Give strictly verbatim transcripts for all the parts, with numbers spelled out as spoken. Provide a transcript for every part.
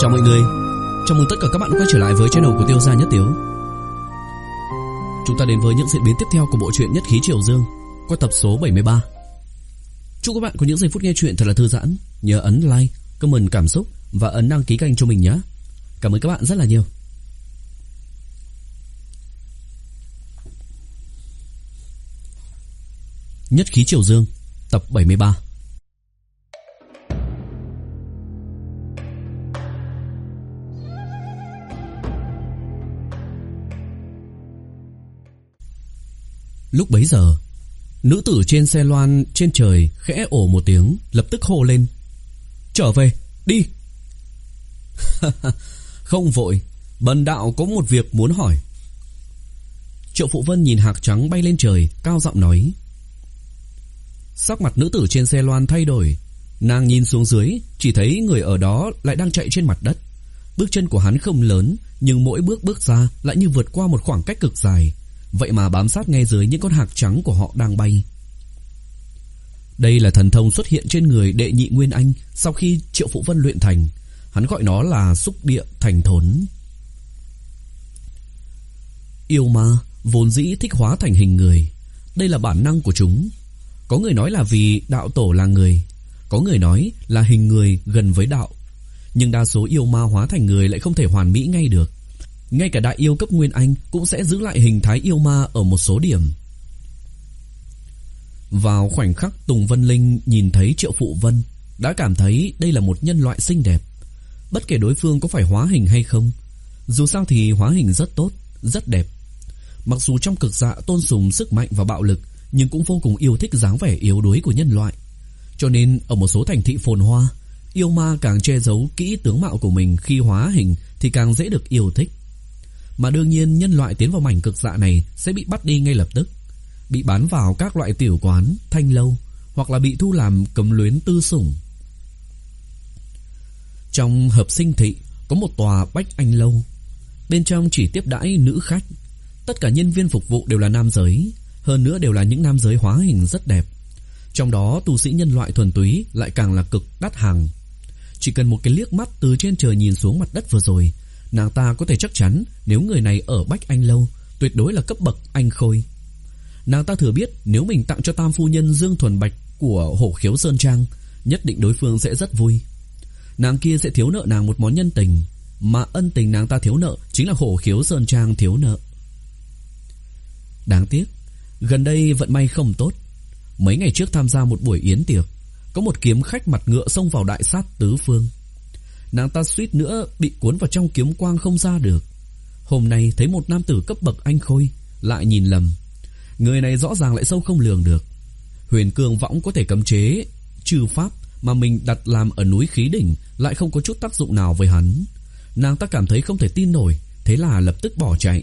Chào mọi người, chào mừng tất cả các bạn quay trở lại với channel của Tiêu Gia Nhất Tiếu. Chúng ta đến với những diễn biến tiếp theo của bộ truyện Nhất Khí Triều Dương qua tập số bảy mươi ba. Chúc các bạn có những giây phút nghe truyện thật là thư giãn. Nhớ ấn like, comment cảm xúc và ấn đăng ký kênh cho mình nhé. Cảm ơn các bạn rất là nhiều. Nhất Khí Triều Dương tập bảy mươi ba. Lúc bấy giờ, nữ tử trên xe loan trên trời khẽ ồ một tiếng, lập tức hô lên: "Trở về, đi!" "Không vội, bần đạo có một việc muốn hỏi." Triệu Phụ Vân nhìn hạc trắng bay lên trời, cao giọng nói. Sắc mặt nữ tử trên xe loan thay đổi, nàng nhìn xuống dưới, chỉ thấy người ở đó lại đang chạy trên mặt đất. Bước chân của hắn không lớn, nhưng mỗi bước bước ra lại như vượt qua một khoảng cách cực dài. Vậy mà bám sát ngay dưới những con hạc trắng của họ đang bay. Đây là thần thông xuất hiện trên người đệ nhị Nguyên Anh sau khi Triệu Phụ Vân luyện thành. Hắn gọi nó là xúc địa thành thốn. Yêu ma vốn dĩ thích hóa thành hình người. Đây là bản năng của chúng. Có người nói là vì đạo tổ là người, có người nói là hình người gần với đạo. Nhưng đa số yêu ma hóa thành người lại không thể hoàn mỹ ngay được. Ngay cả đại yêu cấp Nguyên Anh cũng sẽ giữ lại hình thái yêu ma ở một số điểm. Vào khoảnh khắc Tùng Vân Linh nhìn thấy Triệu Phụ Vân, đã cảm thấy đây là một nhân loại xinh đẹp. Bất kể đối phương có phải hóa hình hay không, dù sao thì hóa hình rất tốt, rất đẹp. Mặc dù trong cực dạ tôn sùng sức mạnh và bạo lực, nhưng cũng vô cùng yêu thích dáng vẻ yếu đuối của nhân loại. Cho nên ở một số thành thị phồn hoa, yêu ma càng che giấu kỹ tướng mạo của mình khi hóa hình thì càng dễ được yêu thích. Mà đương nhiên nhân loại tiến vào mảnh cực dạ này sẽ bị bắt đi ngay lập tức, bị bán vào các loại tiểu quán, thanh lâu, hoặc là bị thu làm cấm luyến tư sủng. Trong Hợp Sinh Thị có một tòa Bách Anh Lâu. Bên trong chỉ tiếp đãi nữ khách. Tất cả nhân viên phục vụ đều là nam giới, hơn nữa đều là những nam giới hóa hình rất đẹp. Trong đó tu sĩ nhân loại thuần túy lại càng là cực đắt hàng. Chỉ cần một cái liếc mắt từ trên trời nhìn xuống mặt đất vừa rồi, nàng ta có thể chắc chắn nếu người này ở Bách Anh Lâu tuyệt đối là cấp bậc anh khôi. Nàng ta thừa biết nếu mình tặng cho tam phu nhân Dương Thuần Bạch của Hổ Khiếu Sơn Trang, nhất định đối phương sẽ rất vui. Nàng kia sẽ thiếu nợ nàng một món nhân tình, mà ân tình nàng ta thiếu nợ chính là Hổ Khiếu Sơn Trang thiếu nợ. Đáng tiếc, gần đây vận may không tốt. Mấy ngày trước tham gia một buổi yến tiệc, có một kiếm khách mặt ngựa xông vào đại sát tứ phương. Nàng ta suýt nữa bị cuốn vào trong kiếm quang không ra được. Hôm nay thấy một nam tử cấp bậc anh khôi, lại nhìn lầm. Người này rõ ràng lại sâu không lường được. Huyền Cương Võng có thể cấm chế trừ pháp, mà mình đặt làm ở núi Khí Đỉnh lại không có chút tác dụng nào với hắn. Nàng ta cảm thấy không thể tin nổi, thế là lập tức bỏ chạy.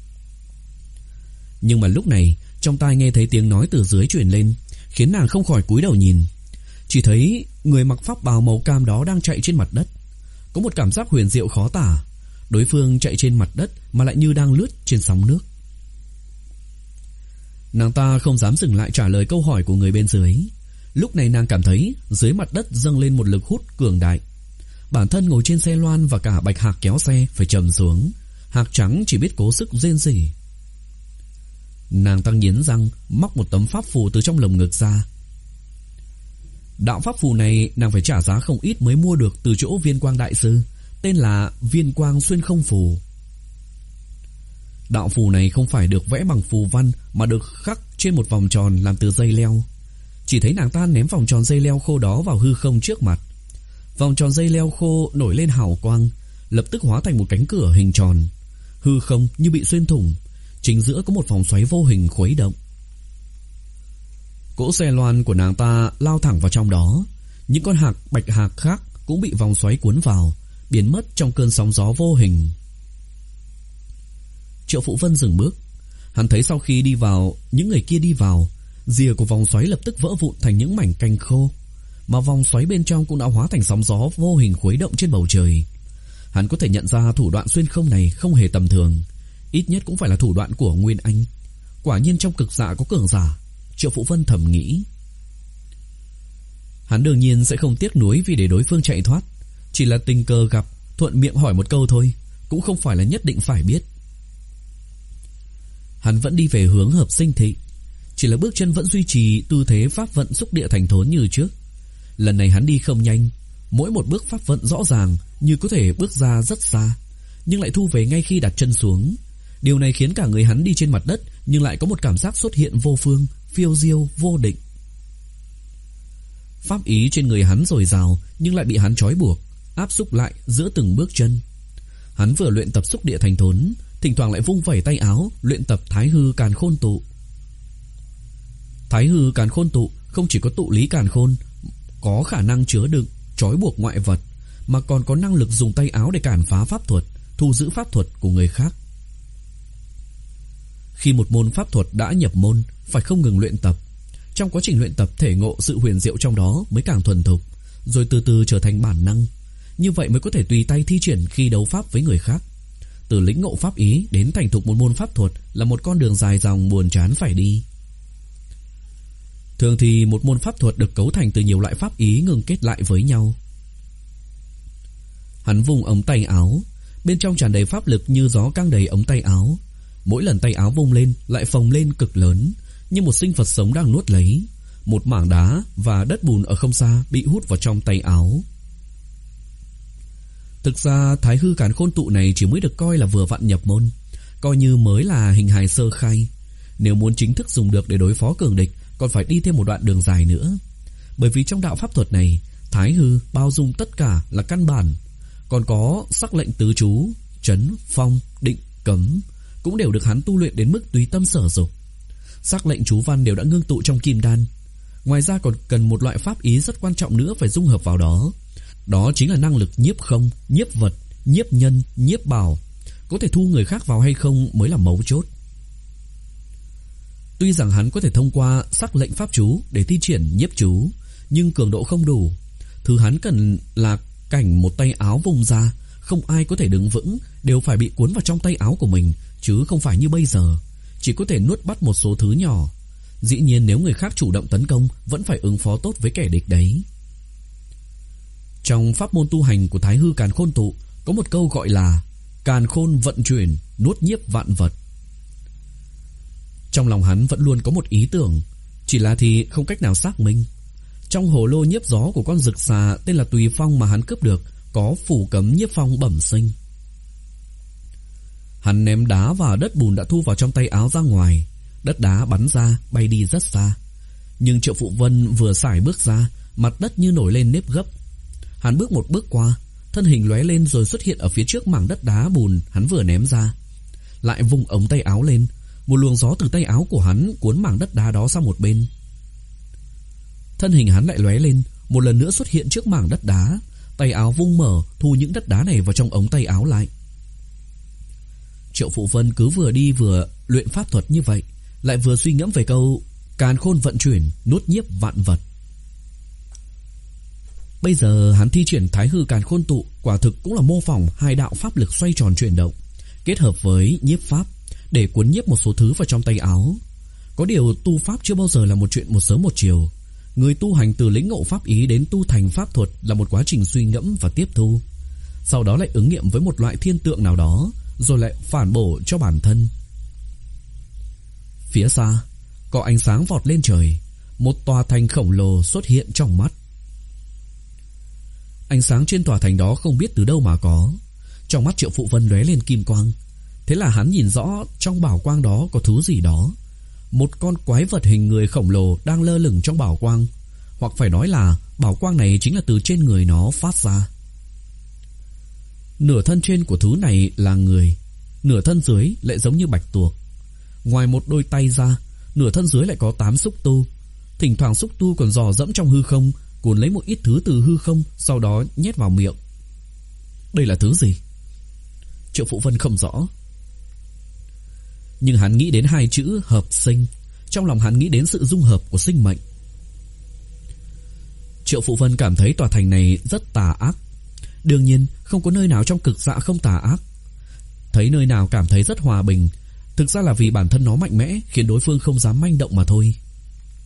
Nhưng mà lúc này trong tai nghe thấy tiếng nói từ dưới truyền lên, khiến nàng không khỏi cúi đầu nhìn. Chỉ thấy người mặc pháp bào màu cam đó đang chạy trên mặt đất. Có một cảm giác huyền diệu khó tả. Đối phương chạy trên mặt đất mà lại như đang lướt trên sóng nước. Nàng ta không dám dừng lại trả lời câu hỏi của người bên dưới. Lúc này nàng cảm thấy dưới mặt đất dâng lên một lực hút cường đại. Bản thân ngồi trên xe loan và cả bạch hạc kéo xe phải trầm xuống. Hạc trắng chỉ biết cố sức rên rỉ. Nàng ta nghiến răng, móc một tấm pháp phù từ trong lồng ngực ra. Đạo pháp phù này nàng phải trả giá không ít mới mua được từ chỗ Viên Quang đại sư, tên là Viên Quang Xuyên Không Phù. Đạo phù này không phải được vẽ bằng phù văn, mà được khắc trên một vòng tròn làm từ dây leo. Chỉ thấy nàng ta ném vòng tròn dây leo khô đó vào hư không trước mặt. Vòng tròn dây leo khô nổi lên hào quang, lập tức hóa thành một cánh cửa hình tròn. Hư không như bị xuyên thủng, chính giữa có một vòng xoáy vô hình khuấy động. Cỗ xe loan của nàng ta lao thẳng vào trong đó. Những con hạc bạch hạc khác cũng bị vòng xoáy cuốn vào, biến mất trong cơn sóng gió vô hình. Triệu Phụ Vân dừng bước. Hắn thấy sau khi đi vào, những người kia đi vào, rìa của vòng xoáy lập tức vỡ vụn thành những mảnh cành khô, mà vòng xoáy bên trong cũng đã hóa thành sóng gió vô hình khuấy động trên bầu trời. Hắn có thể nhận ra thủ đoạn xuyên không này không hề tầm thường, ít nhất cũng phải là thủ đoạn của Nguyên Anh. Quả nhiên trong cực dạ có cường giả, Triệu Phụ Vân thầm nghĩ. Hắn đương nhiên sẽ không tiếc nuối vì để đối phương chạy thoát, chỉ là tình cờ gặp, thuận miệng hỏi một câu thôi, cũng không phải là nhất định phải biết. Hắn vẫn đi về hướng Hợp Sinh Thị, chỉ là bước chân vẫn duy trì tư thế pháp vận xúc địa thành thốn như trước. Lần này hắn đi không nhanh, mỗi một bước pháp vận rõ ràng như có thể bước ra rất xa, nhưng lại thu về ngay khi đặt chân xuống. Điều này khiến cả người hắn đi trên mặt đất, nhưng lại có một cảm giác xuất hiện vô phương, phiêu diêu, vô định. Pháp ý trên người hắn dồi dào, nhưng lại bị hắn trói buộc, áp xúc lại giữa từng bước chân. Hắn vừa luyện tập xúc địa thành thốn, thỉnh thoảng lại vung vẩy tay áo luyện tập Thái Hư Càn Khôn Tụ. Thái Hư Càn Khôn Tụ không chỉ có tụ lý càn khôn, có khả năng chứa đựng, trói buộc ngoại vật, mà còn có năng lực dùng tay áo để cản phá pháp thuật, thu giữ pháp thuật của người khác. Khi một môn pháp thuật đã nhập môn, phải không ngừng luyện tập. Trong quá trình luyện tập, thể ngộ sự huyền diệu trong đó mới càng thuần thục, rồi từ từ trở thành bản năng. Như vậy mới có thể tùy tay thi triển khi đấu pháp với người khác. Từ lĩnh ngộ pháp ý đến thành thục một môn pháp thuật là một con đường dài dòng buồn chán phải đi. Thường thì một môn pháp thuật được cấu thành từ nhiều loại pháp ý ngừng kết lại với nhau. Hắn vung ống tay áo, bên trong tràn đầy pháp lực như gió căng đầy ống tay áo. Mỗi lần tay áo vung lên lại phồng lên cực lớn, như một sinh vật sống đang nuốt lấy. Một mảng đá và đất bùn ở không xa bị hút vào trong tay áo. Thực ra Thái Hư Càn Khôn Tụ này chỉ mới được coi là vừa vặn nhập môn, coi như mới là hình hài sơ khai. Nếu muốn chính thức dùng được để đối phó cường địch, còn phải đi thêm một đoạn đường dài nữa. Bởi vì trong đạo pháp thuật này, Thái Hư bao dung tất cả là căn bản, còn có sắc lệnh tứ chú, trấn, phong, định, cấm cũng đều được hắn tu luyện đến mức tùy tâm sở dục. Sắc lệnh chú văn đều đã ngưng tụ trong kim đan. Ngoài ra còn cần một loại pháp ý rất quan trọng nữa phải dung hợp vào đó. Đó chính là năng lực nhiếp không, nhiếp vật, nhiếp nhân, nhiếp bảo. Có thể thu người khác vào hay không mới là mấu chốt. Tuy rằng hắn có thể thông qua sắc lệnh pháp chú để thi triển nhiếp chú, nhưng cường độ không đủ. Thứ hắn cần là cảnh một tay áo vùng ra, không ai có thể đứng vững, đều phải bị cuốn vào trong tay áo của mình, chứ không phải như bây giờ, chỉ có thể nuốt bắt một số thứ nhỏ. Dĩ nhiên nếu người khác chủ động tấn công, vẫn phải ứng phó tốt với kẻ địch đấy. Trong pháp môn tu hành của Thái Hư Càn Khôn Tụ có một câu gọi là càn khôn vận chuyển, nuốt nhiếp vạn vật. Trong lòng hắn vẫn luôn có một ý tưởng, chỉ là thì không cách nào xác minh. Trong hồ lô nhiếp gió của con rực xà tên là Tùy Phong mà hắn cướp được, có phủ cấm nhiếp phong bẩm sinh. Hắn ném đá và đất bùn đã thu vào trong tay áo ra ngoài. Đất đá bắn ra, bay đi rất xa. Nhưng Triệu Phụ Vân vừa sải bước ra, mặt đất như nổi lên nếp gấp. Hắn bước một bước qua, thân hình lóe lên rồi xuất hiện ở phía trước mảng đất đá bùn hắn vừa ném ra. Lại vung ống tay áo lên, một luồng gió từ tay áo của hắn cuốn mảng đất đá đó sang một bên. Thân hình hắn lại lóe lên, một lần nữa xuất hiện trước mảng đất đá. Tay áo vung mở, thu những đất đá này vào trong ống tay áo lại. Triệu Phụ Vân cứ vừa đi vừa luyện pháp thuật như vậy, lại vừa suy ngẫm về câu càn khôn vận chuyển, nuốt nhiếp vạn vật. Bây giờ hắn thi triển Thái Hư Càn Khôn Tụ quả thực cũng là mô phỏng hai đạo pháp lực xoay tròn chuyển động, kết hợp với nhiếp pháp để cuốn nhiếp một số thứ vào trong tay áo. Có điều tu pháp chưa bao giờ là một chuyện một sớm một chiều. Người tu hành từ lĩnh ngộ pháp ý đến tu thành pháp thuật là một quá trình suy ngẫm và tiếp thu, sau đó lại ứng nghiệm với một loại thiên tượng nào đó, rồi lại phản bổ cho bản thân. Phía xa có ánh sáng vọt lên trời, một tòa thành khổng lồ xuất hiện trong mắt. Ánh sáng trên tòa thành đó không biết từ đâu mà có. Trong mắt Triệu Phụ Vân lóe lên kim quang. Thế là hắn nhìn rõ trong bảo quang đó có thứ gì đó. Một con quái vật hình người khổng lồ đang lơ lửng trong bảo quang, hoặc phải nói là bảo quang này chính là từ trên người nó phát ra. Nửa thân trên của thứ này là người, nửa thân dưới lại giống như bạch tuộc. Ngoài một đôi tay ra, nửa thân dưới lại có tám xúc tu. Thỉnh thoảng xúc tu còn dò dẫm trong hư không, cuốn lấy một ít thứ từ hư không, sau đó nhét vào miệng. Đây là thứ gì? Triệu Phụ Vân không rõ. Nhưng hắn nghĩ đến hai chữ hợp sinh. Trong lòng hắn nghĩ đến sự dung hợp của sinh mệnh. Triệu Phụ Vân cảm thấy tòa thành này rất tà ác. Đương nhiên không có nơi nào trong cực dạ không tà ác. Thấy nơi nào cảm thấy rất hòa bình, thực ra là vì bản thân nó mạnh mẽ, khiến đối phương không dám manh động mà thôi.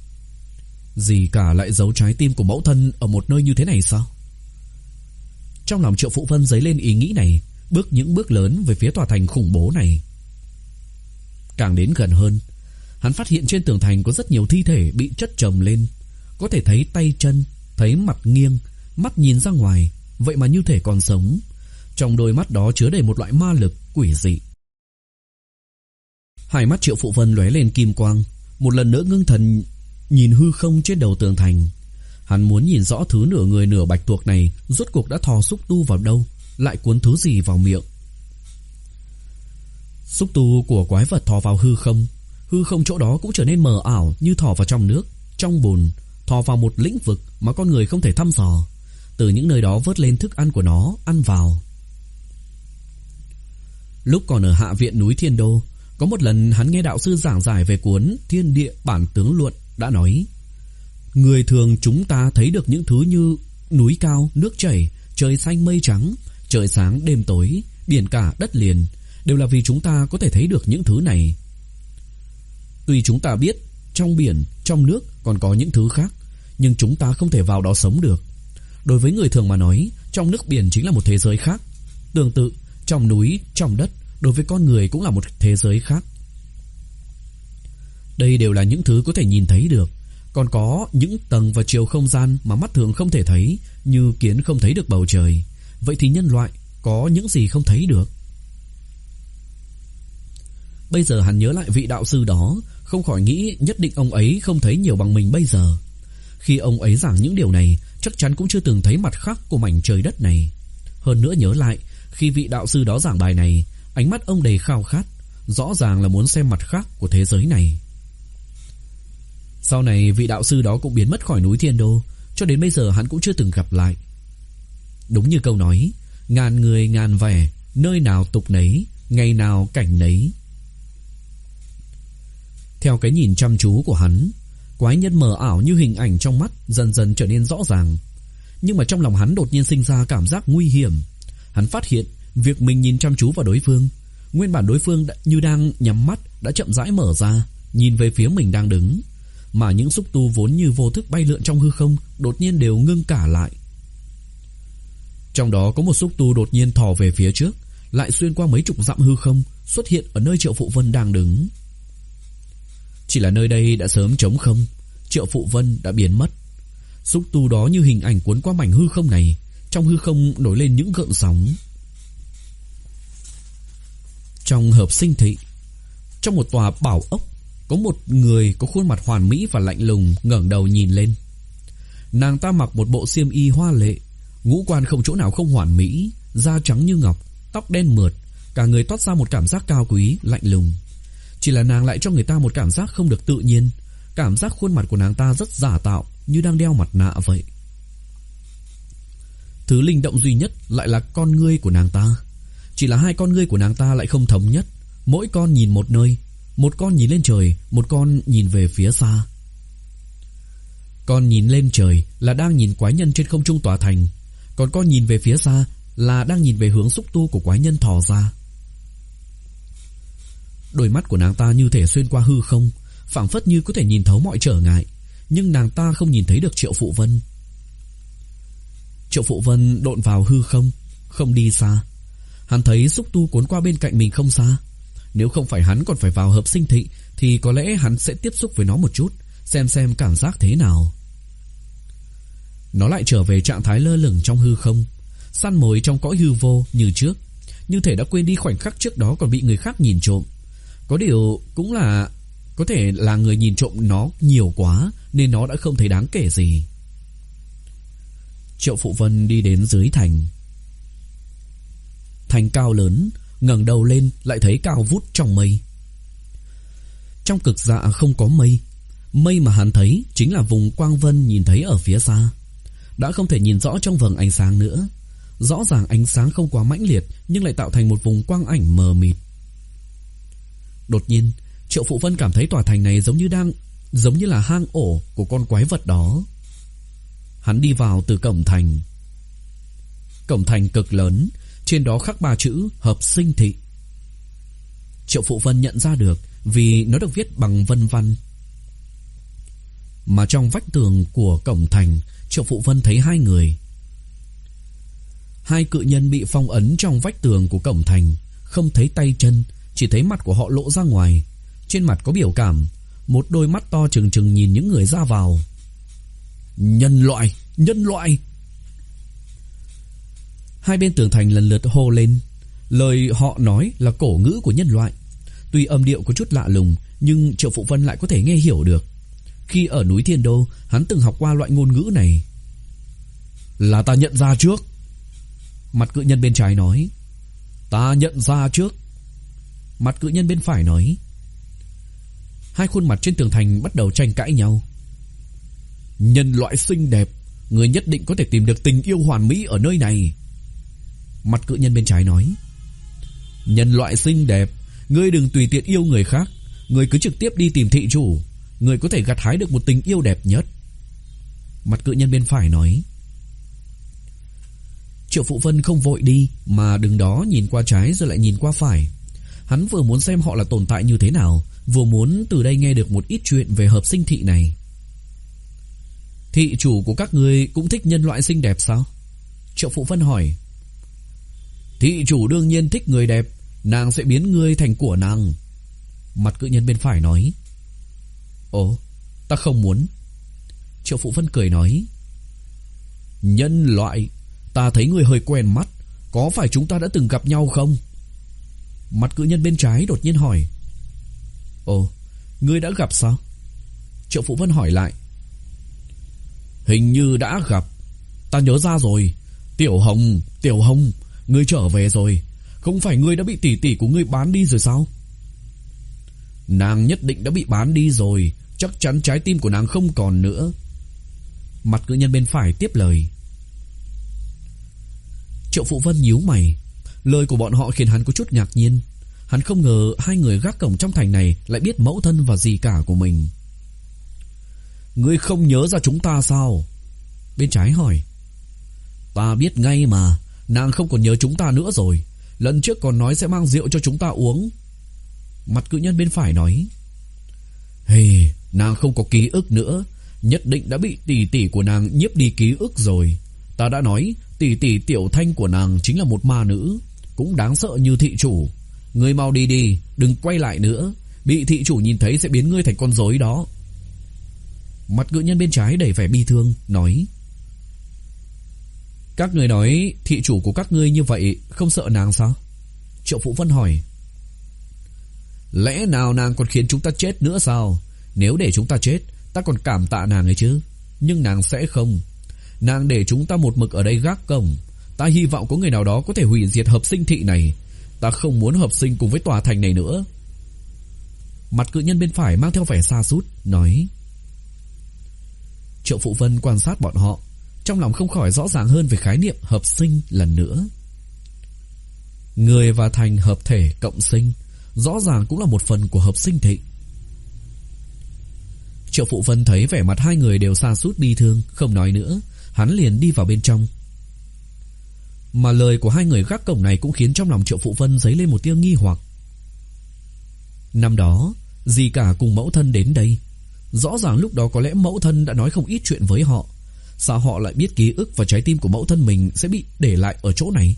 Gì cả lại giấu trái tim của mẫu thân ở một nơi như thế này sao? Trong lòng Triệu Phụ Vân dấy lên ý nghĩ này, bước những bước lớn về phía tòa thành khủng bố này. Càng đến gần hơn, hắn phát hiện trên tường thành có rất nhiều thi thể bị chất chồng lên, có thể thấy tay chân, thấy mặt nghiêng, mắt nhìn ra ngoài, vậy mà như thể còn sống. Trong đôi mắt đó chứa đầy một loại ma lực quỷ dị. Hai mắt Triệu Phụ Vân lóe lên kim quang, một lần nữa ngưng thần nhìn hư không trên đầu tường thành. Hắn muốn nhìn rõ thứ nửa người nửa bạch tuộc này rốt cuộc đã thò xúc tu vào đâu, lại cuốn thứ gì vào miệng. Xúc tu của quái vật thò vào hư không, hư không chỗ đó cũng trở nên mờ ảo như thò vào trong nước, trong bùn, thò vào một lĩnh vực mà con người không thể thăm dò. Từ những nơi đó vớt lên thức ăn của nó, ăn vào. Lúc còn ở hạ viện núi Thiên Đô, có một lần hắn nghe đạo sư giảng giải về cuốn Thiên Địa Bản Tướng Luận đã nói: người thường chúng ta thấy được những thứ như núi cao, nước chảy, trời xanh mây trắng, trời sáng đêm tối, biển cả đất liền, đều là vì chúng ta có thể thấy được những thứ này. Tuy chúng ta biết trong biển, trong nước còn có những thứ khác, nhưng chúng ta không thể vào đó sống được. Đối với người thường mà nói, trong nước biển chính là một thế giới khác. Tương tự, trong núi, trong đất, đối với con người cũng là một thế giới khác. Đây đều là những thứ có thể nhìn thấy được. Còn có những tầng và chiều không gian mà mắt thường không thể thấy, như kiến không thấy được bầu trời. Vậy thì nhân loại có những gì không thấy được? Bây giờ hắn nhớ lại vị đạo sư đó, không khỏi nghĩ nhất định ông ấy không thấy nhiều bằng mình bây giờ. Khi ông ấy giảng những điều này, chắc chắn cũng chưa từng thấy mặt khác của mảnh trời đất này. Hơn nữa nhớ lại, khi vị đạo sư đó giảng bài này, ánh mắt ông đầy khao khát, rõ ràng là muốn xem mặt khác của thế giới này. Sau này vị đạo sư đó cũng biến mất khỏi núi Thiên Đô, cho đến bây giờ hắn cũng chưa từng gặp lại. Đúng như câu nói, ngàn người ngàn vẻ, nơi nào tục nấy, ngày nào cảnh nấy. Theo cái nhìn chăm chú của hắn, quái nhân mờ ảo như hình ảnh trong mắt dần dần trở nên rõ ràng. Nhưng mà trong lòng hắn đột nhiên sinh ra cảm giác nguy hiểm. Hắn phát hiện việc mình nhìn chăm chú vào đối phương, nguyên bản đối phương đã, như đang nhắm mắt, đã chậm rãi mở ra, nhìn về phía mình đang đứng. Mà những xúc tu vốn như vô thức bay lượn trong hư không đột nhiên đều ngưng cả lại. Trong đó có một xúc tu đột nhiên thò về phía trước, lại xuyên qua mấy chục dặm hư không, xuất hiện ở nơi Triệu Phụ Vân đang đứng. Chỉ là nơi đây đã sớm trống không, Triệu Phụ Vân đã biến mất. Xúc tu đó như hình ảnh cuốn qua mảnh hư không này, trong hư không nổi lên những gợn sóng. Trong hợp sinh thị, trong một tòa bảo ốc, có một người có khuôn mặt hoàn mỹ và lạnh lùng ngẩng đầu nhìn lên. Nàng ta mặc một bộ xiêm y hoa lệ, ngũ quan không chỗ nào không hoàn mỹ, da trắng như ngọc, tóc đen mượt, cả người toát ra một cảm giác cao quý, lạnh lùng. Chỉ là nàng lại cho người ta một cảm giác không được tự nhiên, cảm giác khuôn mặt của nàng ta rất giả tạo, như đang đeo mặt nạ vậy. Thứ linh động duy nhất lại là con ngươi của nàng ta. Chỉ là hai con ngươi của nàng ta lại không thống nhất, mỗi con nhìn một nơi, một con nhìn lên trời, một con nhìn về phía xa. Con nhìn lên trời là đang nhìn quái nhân trên không trung tòa thành, còn con nhìn về phía xa là đang nhìn về hướng xúc tu của quái nhân thò ra. Đôi mắt của nàng ta như thể xuyên qua hư không, phảng phất như có thể nhìn thấu mọi trở ngại, nhưng nàng ta không nhìn thấy được Triệu Phụ Vân. Triệu Phụ Vân độn vào hư không, không đi xa. Hắn thấy xúc tu cuốn qua bên cạnh mình không xa. Nếu không phải hắn còn phải vào hợp sinh thị, thì có lẽ hắn sẽ tiếp xúc với nó một chút, xem xem cảm giác thế nào. Nó lại trở về trạng thái lơ lửng trong hư không, săn mồi trong cõi hư vô như trước, như thể đã quên đi khoảnh khắc trước đó còn bị người khác nhìn trộm. Có điều cũng là có thể là người nhìn trộm nó nhiều quá, nên nó đã không thấy đáng kể gì. Triệu Phụ Vân đi đến dưới thành. Thành cao lớn, ngẩng đầu lên lại thấy cao vút trong mây. Trong cực dạ không có mây, mây mà hắn thấy chính là vùng quang vân nhìn thấy ở phía xa. Đã không thể nhìn rõ trong vầng ánh sáng nữa. Rõ ràng ánh sáng không quá mãnh liệt, nhưng lại tạo thành một vùng quang ảnh mờ mịt. Đột nhiên, Triệu Phụ Vân cảm thấy tòa thành này giống như đang giống như là hang ổ của con quái vật đó. Hắn đi vào từ cổng thành. Cổng thành cực lớn, trên đó khắc ba chữ hợp sinh thị. Triệu Phụ Vân nhận ra được vì nó được viết bằng vân văn. Mà trong vách tường của cổng thành, Triệu Phụ Vân thấy hai người. Hai cự nhân bị phong ấn trong vách tường của cổng thành, không thấy tay chân, chỉ thấy mặt của họ lộ ra ngoài. Trên mặt có biểu cảm, một đôi mắt to trừng trừng nhìn những người ra vào. Nhân loại, nhân loại. Hai bên tường thành lần lượt hô lên. Lời họ nói là cổ ngữ của nhân loại. Tuy âm điệu có chút lạ lùng, nhưng Triệu Phụ Vân lại có thể nghe hiểu được. Khi ở núi Thiên Đô, hắn từng học qua loại ngôn ngữ này. Là ta nhận ra trước. Mặt cự nhân bên trái nói. Ta nhận ra trước. Mặt cự nhân bên phải nói. Hai khuôn mặt trên tường thành bắt đầu tranh cãi nhau. Nhân loại xinh đẹp, người nhất định có thể tìm được tình yêu hoàn mỹ ở nơi này. Mặt cự nhân bên trái nói. Nhân loại xinh đẹp, ngươi đừng tùy tiện yêu người khác, ngươi cứ trực tiếp đi tìm thị chủ, ngươi có thể gặt hái được một tình yêu đẹp nhất. Mặt cự nhân bên phải nói. Triệu Phụ Vân không vội đi, mà đứng đó nhìn qua trái rồi lại nhìn qua phải. Hắn vừa muốn xem họ là tồn tại như thế nào, vừa muốn từ đây nghe được một ít chuyện về hợp sinh thị này. Thị chủ của các ngươi cũng thích nhân loại xinh đẹp sao? Triệu Phụ Vân hỏi. Thị chủ đương nhiên thích người đẹp, nàng sẽ biến ngươi thành của nàng. Mặt cự nhân bên phải nói. Ồ, ta không muốn. Triệu Phụ Vân cười nói. Nhân loại, ta thấy ngươi hơi quen mắt, có phải chúng ta đã từng gặp nhau không? Mặt cự nhân bên trái đột nhiên hỏi. Ồ, ngươi đã gặp sao? Triệu Phụ Vân hỏi lại. Hình như đã gặp. Ta nhớ ra rồi. Tiểu Hồng, Tiểu Hồng, ngươi trở về rồi. Không phải ngươi đã bị tỷ tỷ của ngươi bán đi rồi sao? Nàng nhất định đã bị bán đi rồi, chắc chắn trái tim của nàng không còn nữa. Mặt cự nhân bên phải tiếp lời. Triệu Phụ Vân nhíu mày. Lời của bọn họ khiến hắn có chút ngạc nhiên. Hắn không ngờ hai người gác cổng trong thành này lại biết mẫu thân và dì cả của mình. Ngươi không nhớ ra chúng ta sao? Bên trái hỏi. Ta biết ngay mà, nàng không còn nhớ chúng ta nữa rồi. Lần trước còn nói sẽ mang rượu cho chúng ta uống. Mặt cự nhân bên phải nói. Hey, nàng không có ký ức nữa, nhất định đã bị tỷ tỷ của nàng nhiếp đi ký ức rồi. Ta đã nói tỷ tỷ Tiểu Thanh của nàng chính là một ma nữ, cũng đáng sợ như thị chủ. Ngươi mau đi đi, đừng quay lại nữa, bị thị chủ nhìn thấy sẽ biến ngươi thành con rối đó. Mặt cự nhân bên trái đầy vẻ bi thương nói. Các ngươi nói thị chủ của các ngươi như vậy không sợ nàng sao? Triệu Phụ Vân hỏi. Lẽ nào nàng còn khiến chúng ta chết nữa sao? Nếu để chúng ta chết, ta còn cảm tạ nàng ấy chứ. Nhưng nàng sẽ không. Nàng để chúng ta một mực ở đây gác cổng. Ta hy vọng có người nào đó có thể hủy diệt hợp sinh thị này. Ta không muốn hợp sinh cùng với tòa thành này nữa. Mặt cự nhân bên phải mang theo vẻ sa sút nói. Triệu Phụ Vân quan sát bọn họ, trong lòng không khỏi rõ ràng hơn về khái niệm hợp sinh lần nữa. Người và thành hợp thể cộng sinh, rõ ràng cũng là một phần của hợp sinh thị. Triệu Phụ Vân thấy vẻ mặt hai người đều sa sút bi thương, không nói nữa, hắn liền đi vào bên trong. Mà lời của hai người gác cổng này cũng khiến trong lòng Triệu Phụ Vân dấy lên một tia nghi hoặc. Năm đó, dì cả cùng mẫu thân đến đây, rõ ràng lúc đó có lẽ mẫu thân đã nói không ít chuyện với họ. Sao họ lại biết ký ức và trái tim của mẫu thân mình sẽ bị để lại ở chỗ này?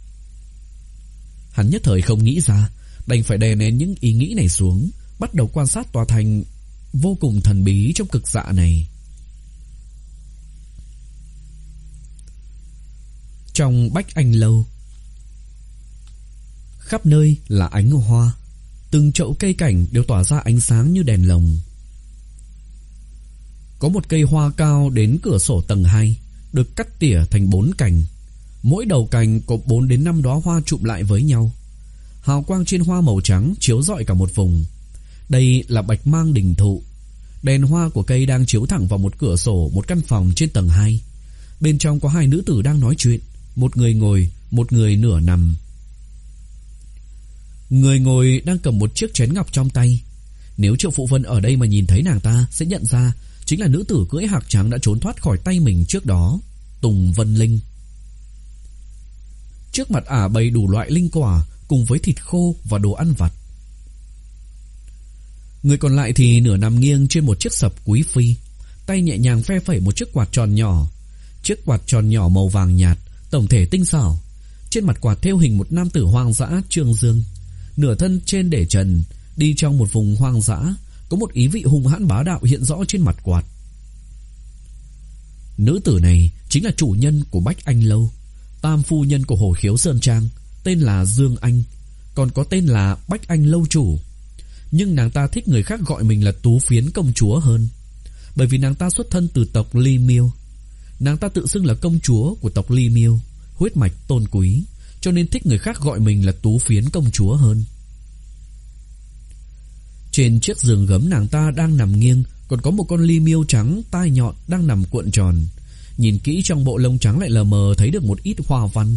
Hắn nhất thời không nghĩ ra, đành phải đè nén những ý nghĩ này xuống, bắt đầu quan sát tòa thành vô cùng thần bí trong cực dạ này. Trong Bách Anh Lâu, khắp nơi là ánh hoa, từng chậu cây cảnh đều tỏa ra ánh sáng như đèn lồng. Có một cây hoa cao đến cửa sổ tầng hai, được cắt tỉa thành bốn cành. Mỗi đầu cành có bốn đến năm đóa hoa chụm lại với nhau. Hào quang trên hoa màu trắng chiếu rọi cả một vùng. Đây là bạch mang đình thụ. Đèn hoa của cây đang chiếu thẳng vào một cửa sổ một căn phòng trên tầng hai. Bên trong có hai nữ tử đang nói chuyện, một người ngồi, một người nửa nằm. Người ngồi đang cầm một chiếc chén ngọc trong tay. Nếu Triệu Phụ Vân ở đây mà nhìn thấy nàng ta sẽ nhận ra chính là nữ tử cưỡi hạc trắng đã trốn thoát khỏi tay mình trước đó, Tùng Vân Linh. Trước mặt ả bày đủ loại linh quả cùng với thịt khô và đồ ăn vặt. Người còn lại thì nửa nằm nghiêng trên một chiếc sập quý phi, tay nhẹ nhàng phe phẩy một chiếc quạt tròn nhỏ. Chiếc quạt tròn nhỏ màu vàng nhạt tổng thể tinh xảo. Trên mặt quạt thêu hình một nam tử hoang dã trương dương, nửa thân trên để trần, đi trong một vùng hoang dã, có một ý vị hung hãn bá đạo hiện rõ trên mặt quạt. Nữ tử này chính là chủ nhân của Bách Anh Lâu, tam phu nhân của Hồ Khiếu Sơn Trang, tên là Dương Anh, còn có tên là Bách Anh Lâu chủ. Nhưng nàng ta thích người khác gọi mình là Tú Phiến công chúa hơn, bởi vì nàng ta xuất thân từ tộc Ly Miêu. Nàng ta tự xưng là công chúa của tộc Ly Miêu, huyết mạch tôn quý, cho nên thích người khác gọi mình là Tú Phiến công chúa hơn. Trên chiếc giường gấm nàng ta đang nằm nghiêng, còn có một con ly miêu trắng tai nhọn đang nằm cuộn tròn. Nhìn kỹ trong bộ lông trắng lại lờ mờ thấy được một ít hoa văn.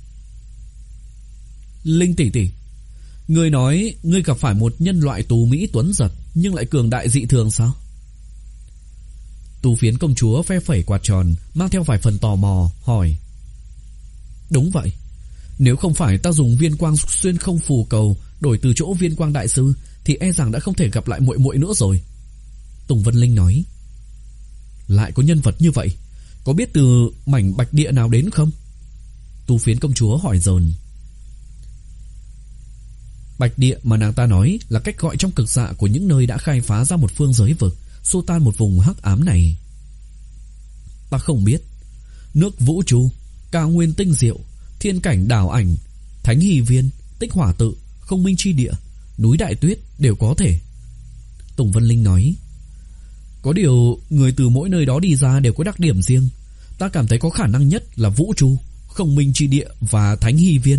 Linh tỷ tỷ, ngươi nói ngươi gặp phải một nhân loại tú mỹ tuấn giật nhưng lại cường đại dị thường sao? Tú Phiến công chúa phe phẩy quạt tròn, mang theo vài phần tò mò hỏi. Đúng vậy, nếu không phải ta dùng viên quang xuyên không phù cầu đổi từ chỗ viên quang đại sư thì e rằng đã không thể gặp lại muội muội nữa rồi. Tùng Vân Linh nói. Lại có nhân vật như vậy, có biết từ mảnh bạch địa nào đến không? Tú Phiến công chúa hỏi dồn. Bạch địa mà nàng ta nói là cách gọi trong cực dạ của những nơi đã khai phá ra một phương giới vực, xô tan một vùng hắc ám này. Ta không biết. Nước Vũ Trụ, Cao Nguyên Tinh Diệu, Thiên Cảnh Đảo Ảnh, Thánh Hy Viên, Tích Hỏa Tự, Không Minh Chi Địa, Núi Đại Tuyết đều có thể. Tùng Vân Linh nói. Có điều người từ mỗi nơi đó đi ra đều có đặc điểm riêng. Ta cảm thấy có khả năng nhất là Vũ Trụ, Không Minh Chi Địa và Thánh Hy Viên.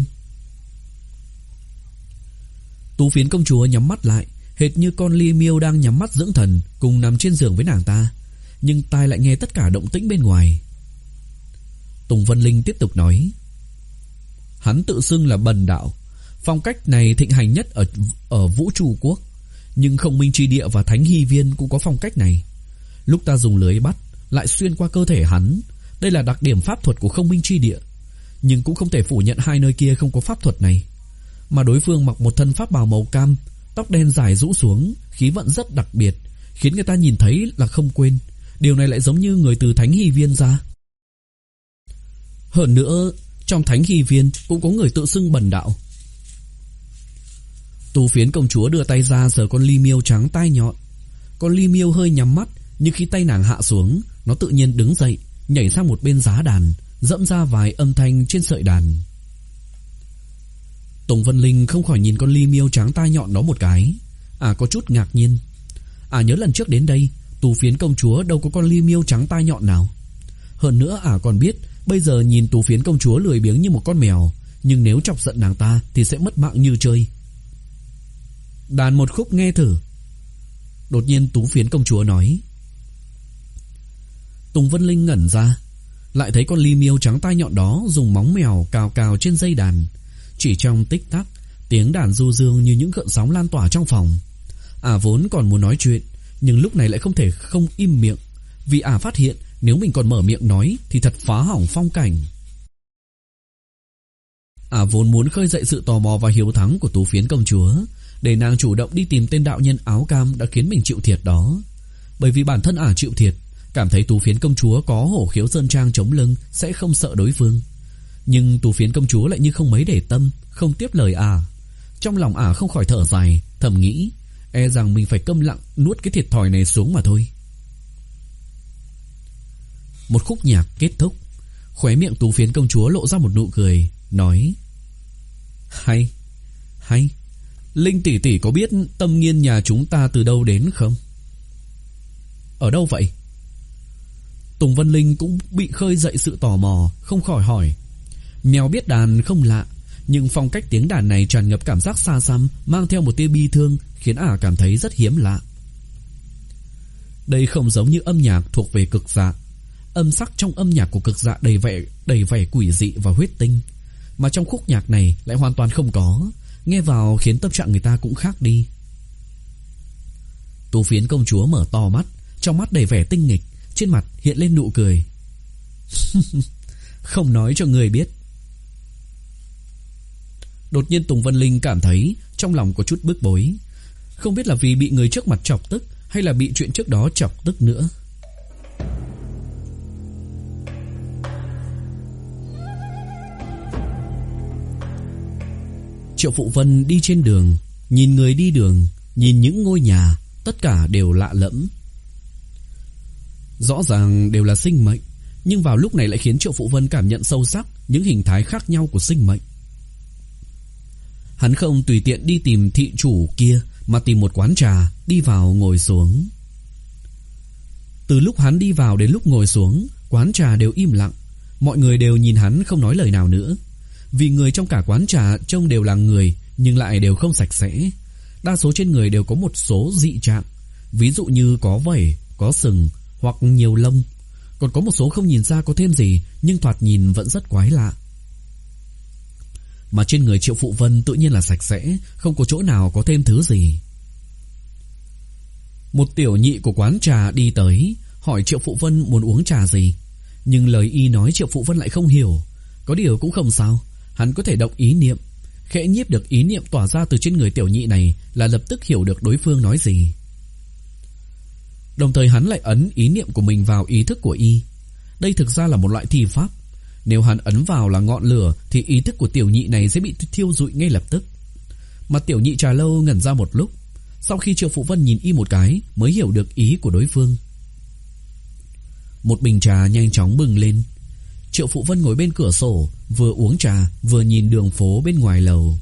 Tú Phiến công chúa nhắm mắt lại, hệt như con ly miêu đang nhắm mắt dưỡng thần, cùng nằm trên giường với nàng ta, nhưng tai lại nghe tất cả động tĩnh bên ngoài. Tùng Vân Linh tiếp tục nói. Hắn tự xưng là Bần Đạo. Phong cách này thịnh hành nhất ở ở Vũ Trụ Quốc, nhưng Không Minh Chi Địa và Thánh Hy Viên cũng có phong cách này. Lúc ta dùng lưới bắt, lại xuyên qua cơ thể hắn. Đây là đặc điểm pháp thuật của Không Minh Chi Địa, nhưng cũng không thể phủ nhận hai nơi kia không có pháp thuật này. Mà đối phương mặc một thân pháp bào màu cam, tóc đen dài rũ xuống, khí vận rất đặc biệt, khiến người ta nhìn thấy là không quên. Điều này lại giống như người từ Thánh Hy Viên ra. Hơn nữa, trong Thánh Hy Viên cũng có người tự xưng Bần Đạo. Tú Phiến công chúa đưa tay ra sờ con ly miêu trắng tai nhọn. Con ly miêu hơi nhắm mắt, nhưng khi tay nàng hạ xuống, nó tự nhiên đứng dậy, nhảy sang một bên giá đàn, dẫm ra vài âm thanh trên sợi đàn. Tùng Vân Linh không khỏi nhìn con ly miêu trắng tai nhọn đó một cái. À có chút ngạc nhiên. À nhớ lần trước đến đây, Tú Phiến công chúa đâu có con ly miêu trắng tai nhọn nào. Hơn nữa à còn biết, bây giờ nhìn Tú Phiến công chúa lười biếng như một con mèo, nhưng nếu chọc giận nàng ta thì sẽ mất mạng như chơi. Đàn một khúc nghe thử. Đột nhiên Tú Phiến công chúa nói. Tùng Vân Linh ngẩn ra, lại thấy con ly miêu trắng tai nhọn đó dùng móng mèo cào cào trên dây đàn. Chỉ trong tích tắc, tiếng đàn du dương như những gợn sóng lan tỏa trong phòng. Ả vốn còn muốn nói chuyện, nhưng lúc này lại không thể không im miệng, vì Ả phát hiện nếu mình còn mở miệng nói thì thật phá hỏng phong cảnh. Ả vốn muốn khơi dậy sự tò mò và hiếu thắng của Tú Phiến công chúa, để nàng chủ động đi tìm tên đạo nhân áo cam đã khiến mình chịu thiệt đó. Bởi vì bản thân Ả chịu thiệt, cảm thấy Tú Phiến công chúa có Hổ Khiếu Sơn Trang chống lưng sẽ không sợ đối phương. Nhưng Tú Phiến công chúa lại như không mấy để tâm, không tiếp lời Ả. Trong lòng Ả không khỏi thở dài, thầm nghĩ e rằng mình phải câm lặng nuốt cái thiệt thòi này xuống mà thôi. Một khúc nhạc kết thúc, khóe miệng Tú Phiến công chúa lộ ra một nụ cười, nói: Hay, hay. Linh tỷ tỷ có biết Tâm Nghiên nhà chúng ta từ đâu đến không? Ở đâu vậy? Tùng Vân Linh cũng bị khơi dậy sự tò mò, không khỏi hỏi. Mèo biết đàn không lạ, nhưng phong cách tiếng đàn này tràn ngập cảm giác xa xăm, mang theo một tia bi thương, khiến Ả cảm thấy rất hiếm lạ. Đây không giống như âm nhạc thuộc về cực dạ. Âm sắc trong âm nhạc của cực dạ đầy vẻ đầy vẻ quỷ dị và huyết tinh, mà trong khúc nhạc này lại hoàn toàn không có, nghe vào khiến tâm trạng người ta cũng khác đi. Tú Phiến công chúa mở to mắt, trong mắt đầy vẻ tinh nghịch, trên mặt hiện lên nụ cười. Không nói cho người biết. Đột nhiên Tùng Vân Linh cảm thấy trong lòng có chút bức bối, không biết là vì bị người trước mặt chọc tức hay là bị chuyện trước đó chọc tức nữa. Triệu Phụ Vân đi trên đường, nhìn người đi đường, nhìn những ngôi nhà, tất cả đều lạ lẫm. Rõ ràng đều là sinh mệnh, nhưng vào lúc này lại khiến Triệu Phụ Vân cảm nhận sâu sắc những hình thái khác nhau của sinh mệnh. Hắn không tùy tiện đi tìm thị chủ kia, mà tìm một quán trà, đi vào ngồi xuống. Từ lúc hắn đi vào đến lúc ngồi xuống, quán trà đều im lặng. Mọi người đều nhìn hắn không nói lời nào nữa. Vì người trong cả quán trà trông đều là người, nhưng lại đều không sạch sẽ. Đa số trên người đều có một số dị trạng, ví dụ như có vảy, có sừng hoặc nhiều lông. Còn có một số không nhìn ra có thêm gì, nhưng thoạt nhìn vẫn rất quái lạ. Mà trên người Triệu Phụ Vân tự nhiên là sạch sẽ, không có chỗ nào có thêm thứ gì. Một tiểu nhị của quán trà đi tới, hỏi Triệu Phụ Vân muốn uống trà gì. Nhưng lời y nói Triệu Phụ Vân lại không hiểu. Có điều cũng không sao, hắn có thể động ý niệm. Khẽ nhiếp được ý niệm tỏa ra từ trên người tiểu nhị này là lập tức hiểu được đối phương nói gì. Đồng thời hắn lại ấn ý niệm của mình vào ý thức của y. Đây thực ra là một loại thi pháp. Nếu hắn ấn vào là ngọn lửa thì ý thức của tiểu nhị này sẽ bị thiêu rụi ngay lập tức. Mà tiểu nhị trà lâu ngẩn ra một lúc. Sau khi Triệu Phụ Vân nhìn y một cái mới hiểu được ý của đối phương. Một bình trà nhanh chóng bừng lên. Triệu Phụ Vân ngồi bên cửa sổ, vừa uống trà vừa nhìn đường phố bên ngoài lầu.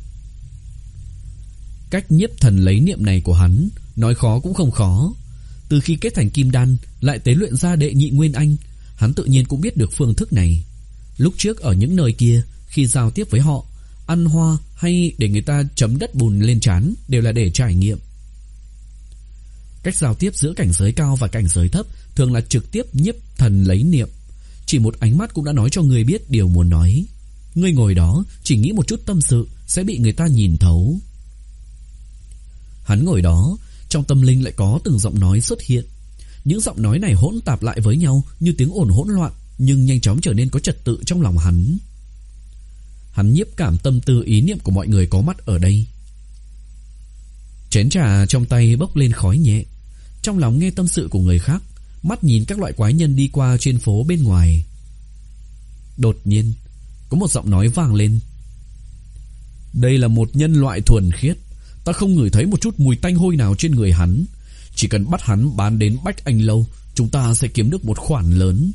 Cách nhiếp thần lấy niệm này của hắn nói khó cũng không khó. Từ khi kết thành kim đan lại tế luyện ra đệ nhị nguyên anh, hắn tự nhiên cũng biết được phương thức này. Lúc trước ở những nơi kia, khi giao tiếp với họ, ăn hoa hay để người ta chấm đất bùn lên trán đều là để trải nghiệm. Cách giao tiếp giữa cảnh giới cao và cảnh giới thấp thường là trực tiếp nhiếp thần lấy niệm. Chỉ một ánh mắt cũng đã nói cho người biết điều muốn nói. Người ngồi đó chỉ nghĩ một chút tâm sự sẽ bị người ta nhìn thấu. Hắn ngồi đó, trong tâm linh lại có từng giọng nói xuất hiện. Những giọng nói này hỗn tạp lại với nhau như tiếng ồn hỗn loạn, nhưng nhanh chóng trở nên có trật tự trong lòng hắn. Hắn nhiếp cảm tâm tư ý niệm của mọi người có mắt ở đây. Chén trà trong tay bốc lên khói nhẹ. Trong lòng nghe tâm sự của người khác, mắt nhìn các loại quái nhân đi qua trên phố bên ngoài. Đột nhiên có một giọng nói vang lên. Đây là một nhân loại thuần khiết. Ta không ngửi thấy một chút mùi tanh hôi nào trên người hắn. Chỉ cần bắt hắn bán đến Bách Anh Lâu, chúng ta sẽ kiếm được một khoản lớn.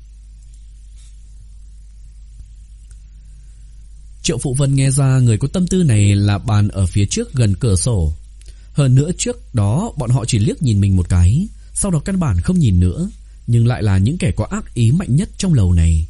Triệu Phụ Vân nghe ra người có tâm tư này là bàn ở phía trước gần cửa sổ. Hơn nữa trước đó bọn họ chỉ liếc nhìn mình một cái, sau đó căn bản không nhìn nữa, nhưng lại là những kẻ có ác ý mạnh nhất trong lầu này.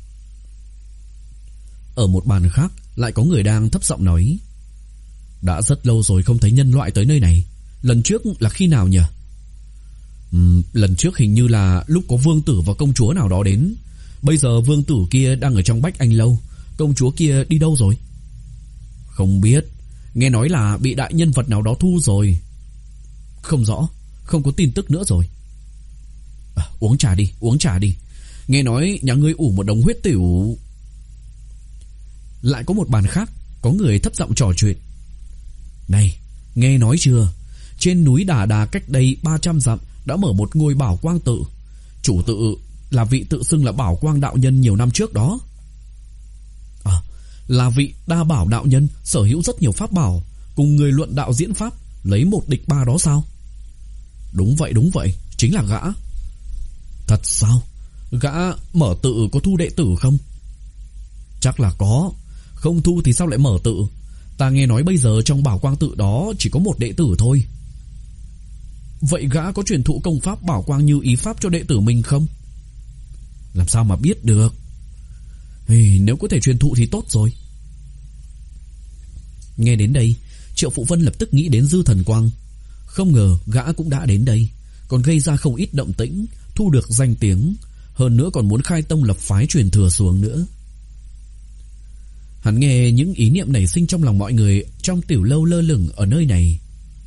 Ở một bàn khác lại có người đang thấp giọng nói. Đã rất lâu rồi không thấy nhân loại tới nơi này. Lần trước là khi nào nhỉ? Uhm, lần trước hình như là lúc có vương tử và công chúa nào đó đến. Bây giờ vương tử kia đang ở trong Bách Anh Lâu. Công chúa kia đi đâu rồi? Không biết. Nghe nói là bị đại nhân vật nào đó thu rồi. Không rõ. Không có tin tức nữa rồi. À, uống trà đi, uống trà đi. Nghe nói nhà ngươi ủ một đống huyết tiểu. Lại có một bàn khác, có người thấp giọng trò chuyện. Này, nghe nói chưa? Trên núi Đà Đà cách đây ba trăm dặm đã mở một ngôi Bảo Quang tự. Chủ tự là vị tự xưng là Bảo Quang đạo nhân nhiều năm trước đó. À, là vị Đa Bảo đạo nhân sở hữu rất nhiều pháp bảo, cùng người luận đạo diễn pháp, lấy một địch ba đó sao? Đúng vậy, đúng vậy, chính là gã. Thật sao? Gã mở tự có thu đệ tử không? Chắc là có. Không thu thì sao lại mở tự? Ta nghe nói bây giờ trong Bảo Quang tự đó chỉ có một đệ tử thôi. Vậy gã có truyền thụ công pháp Bảo Quang Như Ý pháp cho đệ tử mình không? Làm sao mà biết được? Hey, nếu có thể truyền thụ thì tốt rồi. Nghe đến đây, Triệu Phụ Vân lập tức nghĩ đến Dư Thần Quang. Không ngờ gã cũng đã đến đây, còn gây ra không ít động tĩnh, thu được danh tiếng, hơn nữa còn muốn khai tông lập phái truyền thừa xuống nữa. Hắn nghe những ý niệm nảy sinh trong lòng mọi người trong tiểu lâu lơ lửng ở nơi này.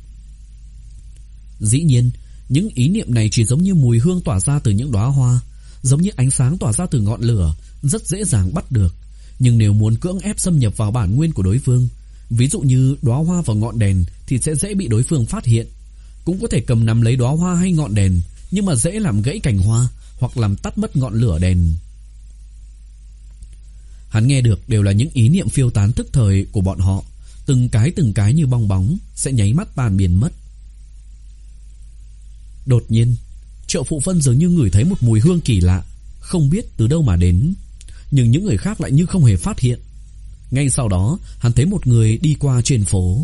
Dĩ nhiên, những ý niệm này chỉ giống như mùi hương tỏa ra từ những đóa hoa, giống như ánh sáng tỏa ra từ ngọn lửa, rất dễ dàng bắt được. Nhưng nếu muốn cưỡng ép xâm nhập vào bản nguyên của đối phương, ví dụ như đóa hoa và ngọn đèn, thì sẽ dễ bị đối phương phát hiện. Cũng có thể cầm nắm lấy đóa hoa hay ngọn đèn, nhưng mà dễ làm gãy cành hoa hoặc làm tắt mất ngọn lửa đèn. Hắn nghe được đều là những ý niệm phiêu tán tức thời của bọn họ, từng cái từng cái như bong bóng sẽ nháy mắt tan biến mất. Đột nhiên, Triệu Phụ Vân dường như ngửi thấy một mùi hương kỳ lạ, không biết từ đâu mà đến, nhưng những người khác lại như không hề phát hiện. Ngay sau đó, hắn thấy một người đi qua trên phố.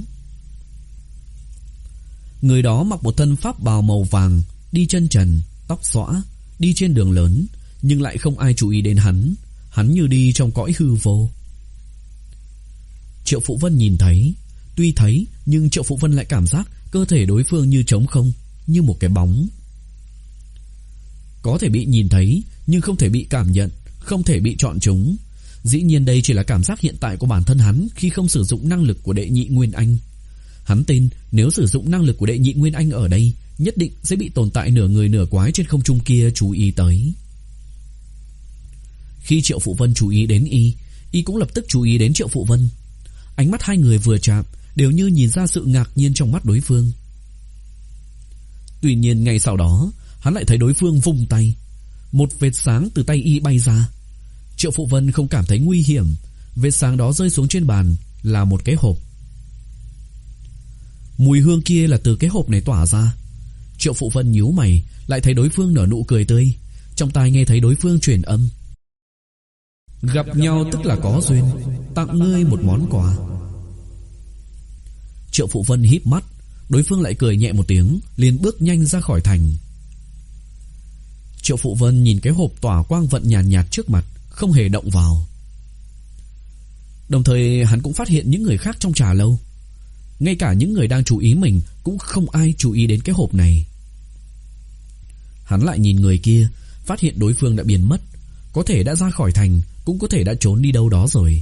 Người đó mặc một thân pháp bào màu vàng, đi chân trần, tóc xõa, đi trên đường lớn, nhưng lại không ai chú ý đến hắn. Hắn như đi trong cõi hư vô. Triệu Phụ Vân nhìn thấy, tuy thấy nhưng Triệu Phụ Vân lại cảm giác cơ thể đối phương như trống không, như một cái bóng. Có thể bị nhìn thấy nhưng không thể bị cảm nhận, không thể bị chọn chúng. Dĩ nhiên đây chỉ là cảm giác hiện tại của bản thân hắn khi không sử dụng năng lực của đệ nhị Nguyên Anh. Hắn tin nếu sử dụng năng lực của đệ nhị Nguyên Anh ở đây, nhất định sẽ bị tồn tại nửa người nửa quái trên không trung kia chú ý tới. Khi Triệu Phụ Vân chú ý đến y, y cũng lập tức chú ý đến Triệu Phụ Vân. Ánh mắt hai người vừa chạm đều như nhìn ra sự ngạc nhiên trong mắt đối phương. Tuy nhiên ngay sau đó, hắn lại thấy đối phương vung tay, một vệt sáng từ tay y bay ra. Triệu Phụ Vân không cảm thấy nguy hiểm. Vệt sáng đó rơi xuống trên bàn là một cái hộp. Mùi hương kia là từ cái hộp này tỏa ra. Triệu Phụ Vân nhíu mày, lại thấy đối phương nở nụ cười tươi. Trong tai nghe thấy đối phương truyền âm: gặp nhau tức là có duyên, tặng ngươi một món quà. Triệu Phụ Vân híp mắt, đối phương lại cười nhẹ một tiếng, liền bước nhanh ra khỏi thành. Triệu Phụ Vân nhìn cái hộp tỏa quang vận nhàn nhạt, nhạt trước mặt, không hề động vào. Đồng thời hắn cũng phát hiện những người khác trong trà lâu, ngay cả những người đang chú ý mình cũng không ai chú ý đến cái hộp này. Hắn lại nhìn người kia, phát hiện đối phương đã biến mất, có thể đã ra khỏi thành, cũng có thể đã trốn đi đâu đó rồi.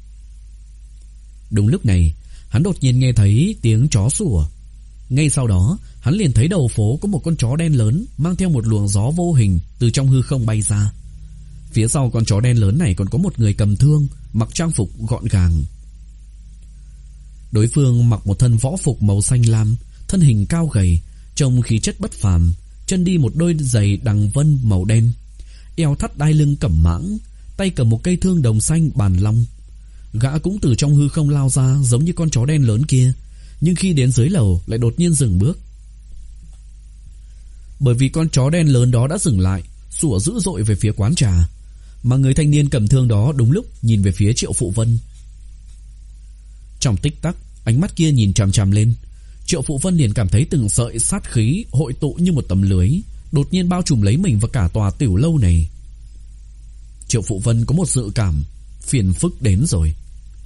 Đúng lúc này, hắn đột nhiên nghe thấy tiếng chó sủa. Ngay sau đó, hắn liền thấy đầu phố có một con chó đen lớn mang theo một luồng gió vô hình từ trong hư không bay ra. Phía sau con chó đen lớn này còn có một người cầm thương, mặc trang phục gọn gàng. Đối phương mặc một thân võ phục màu xanh lam, thân hình cao gầy, trông khí chất bất phàm, chân đi một đôi giày đằng vân màu đen, eo thắt đai lưng cẩm mãng, tay cầm một cây thương đồng xanh bàn long. Gã cũng từ trong hư không lao ra giống như con chó đen lớn kia, nhưng khi đến dưới lầu lại đột nhiên dừng bước. Bởi vì con chó đen lớn đó đã dừng lại, sủa dữ dội về phía quán trà, mà người thanh niên cầm thương đó đúng lúc nhìn về phía Triệu Phụ Vân. Trong tích tắc, ánh mắt kia nhìn chằm chằm lên, Triệu Phụ Vân liền cảm thấy từng sợi sát khí hội tụ như một tấm lưới, đột nhiên bao trùm lấy mình và cả tòa tiểu lâu này. Triệu Phụ Vân có một dự cảm phiền phức đến rồi.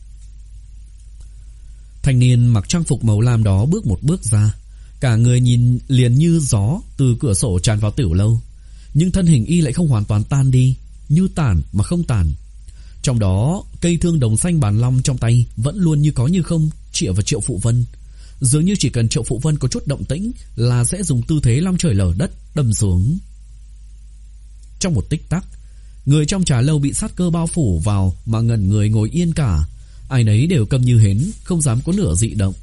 Thanh niên mặc trang phục màu lam đó bước một bước ra, cả người nhìn liền như gió từ cửa sổ tràn vào tiểu lâu, nhưng thân hình y lại không hoàn toàn tan đi, như tàn mà không tàn. Trong đó, cây thương đồng xanh bàn long trong tay vẫn luôn như có như không chĩa vào Triệu Phụ Vân, dường như chỉ cần Triệu Phụ Vân có chút động tĩnh là sẽ dùng tư thế long trời lở đất đâm xuống. Trong một tích tắc, người trong trà lâu bị sát cơ bao phủ vào mà ngẩn người ngồi yên cả, ai nấy đều câm như hến, không dám có nửa dị động.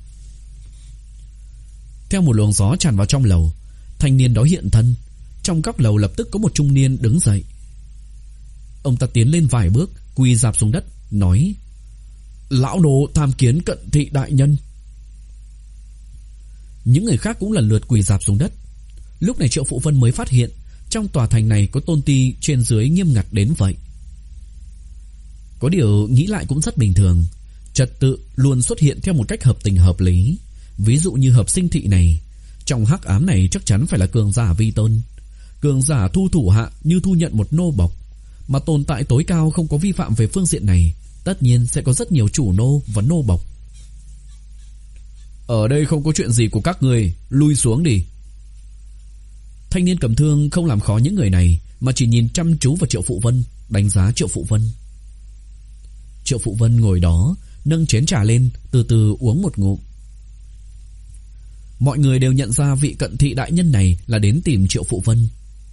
Theo một luồng gió tràn vào trong lầu, thanh niên đó hiện thân. Trong góc lầu lập tức có một trung niên đứng dậy. Ông ta tiến lên vài bước, quỳ rạp xuống đất, nói: lão nô tham kiến Cận Thị đại nhân. Những người khác cũng lần lượt quỳ rạp xuống đất. Lúc này Triệu Phụ Vân mới phát hiện trong tòa thành này có tôn ti trên dưới nghiêm ngặt đến vậy. Có điều nghĩ lại cũng rất bình thường, trật tự luôn xuất hiện theo một cách hợp tình hợp lý. Ví dụ như hợp sinh thị này, trong hắc ám này chắc chắn phải là cường giả vi tôn. Cường giả thu thủ hạ như thu nhận một nô bộc, mà tồn tại tối cao không có vi phạm về phương diện này, tất nhiên sẽ có rất nhiều chủ nô và nô bộc. Ở đây không có chuyện gì của các người, lui xuống đi. Thanh niên cầm thương không làm khó những người này, mà chỉ nhìn chăm chú vào Triệu Phụ Vân, đánh giá Triệu Phụ Vân. Triệu Phụ Vân ngồi đó, nâng chén trà lên, từ từ uống một ngụm. Mọi người đều nhận ra vị Cận Thị đại nhân này là đến tìm Triệu Phụ Vân.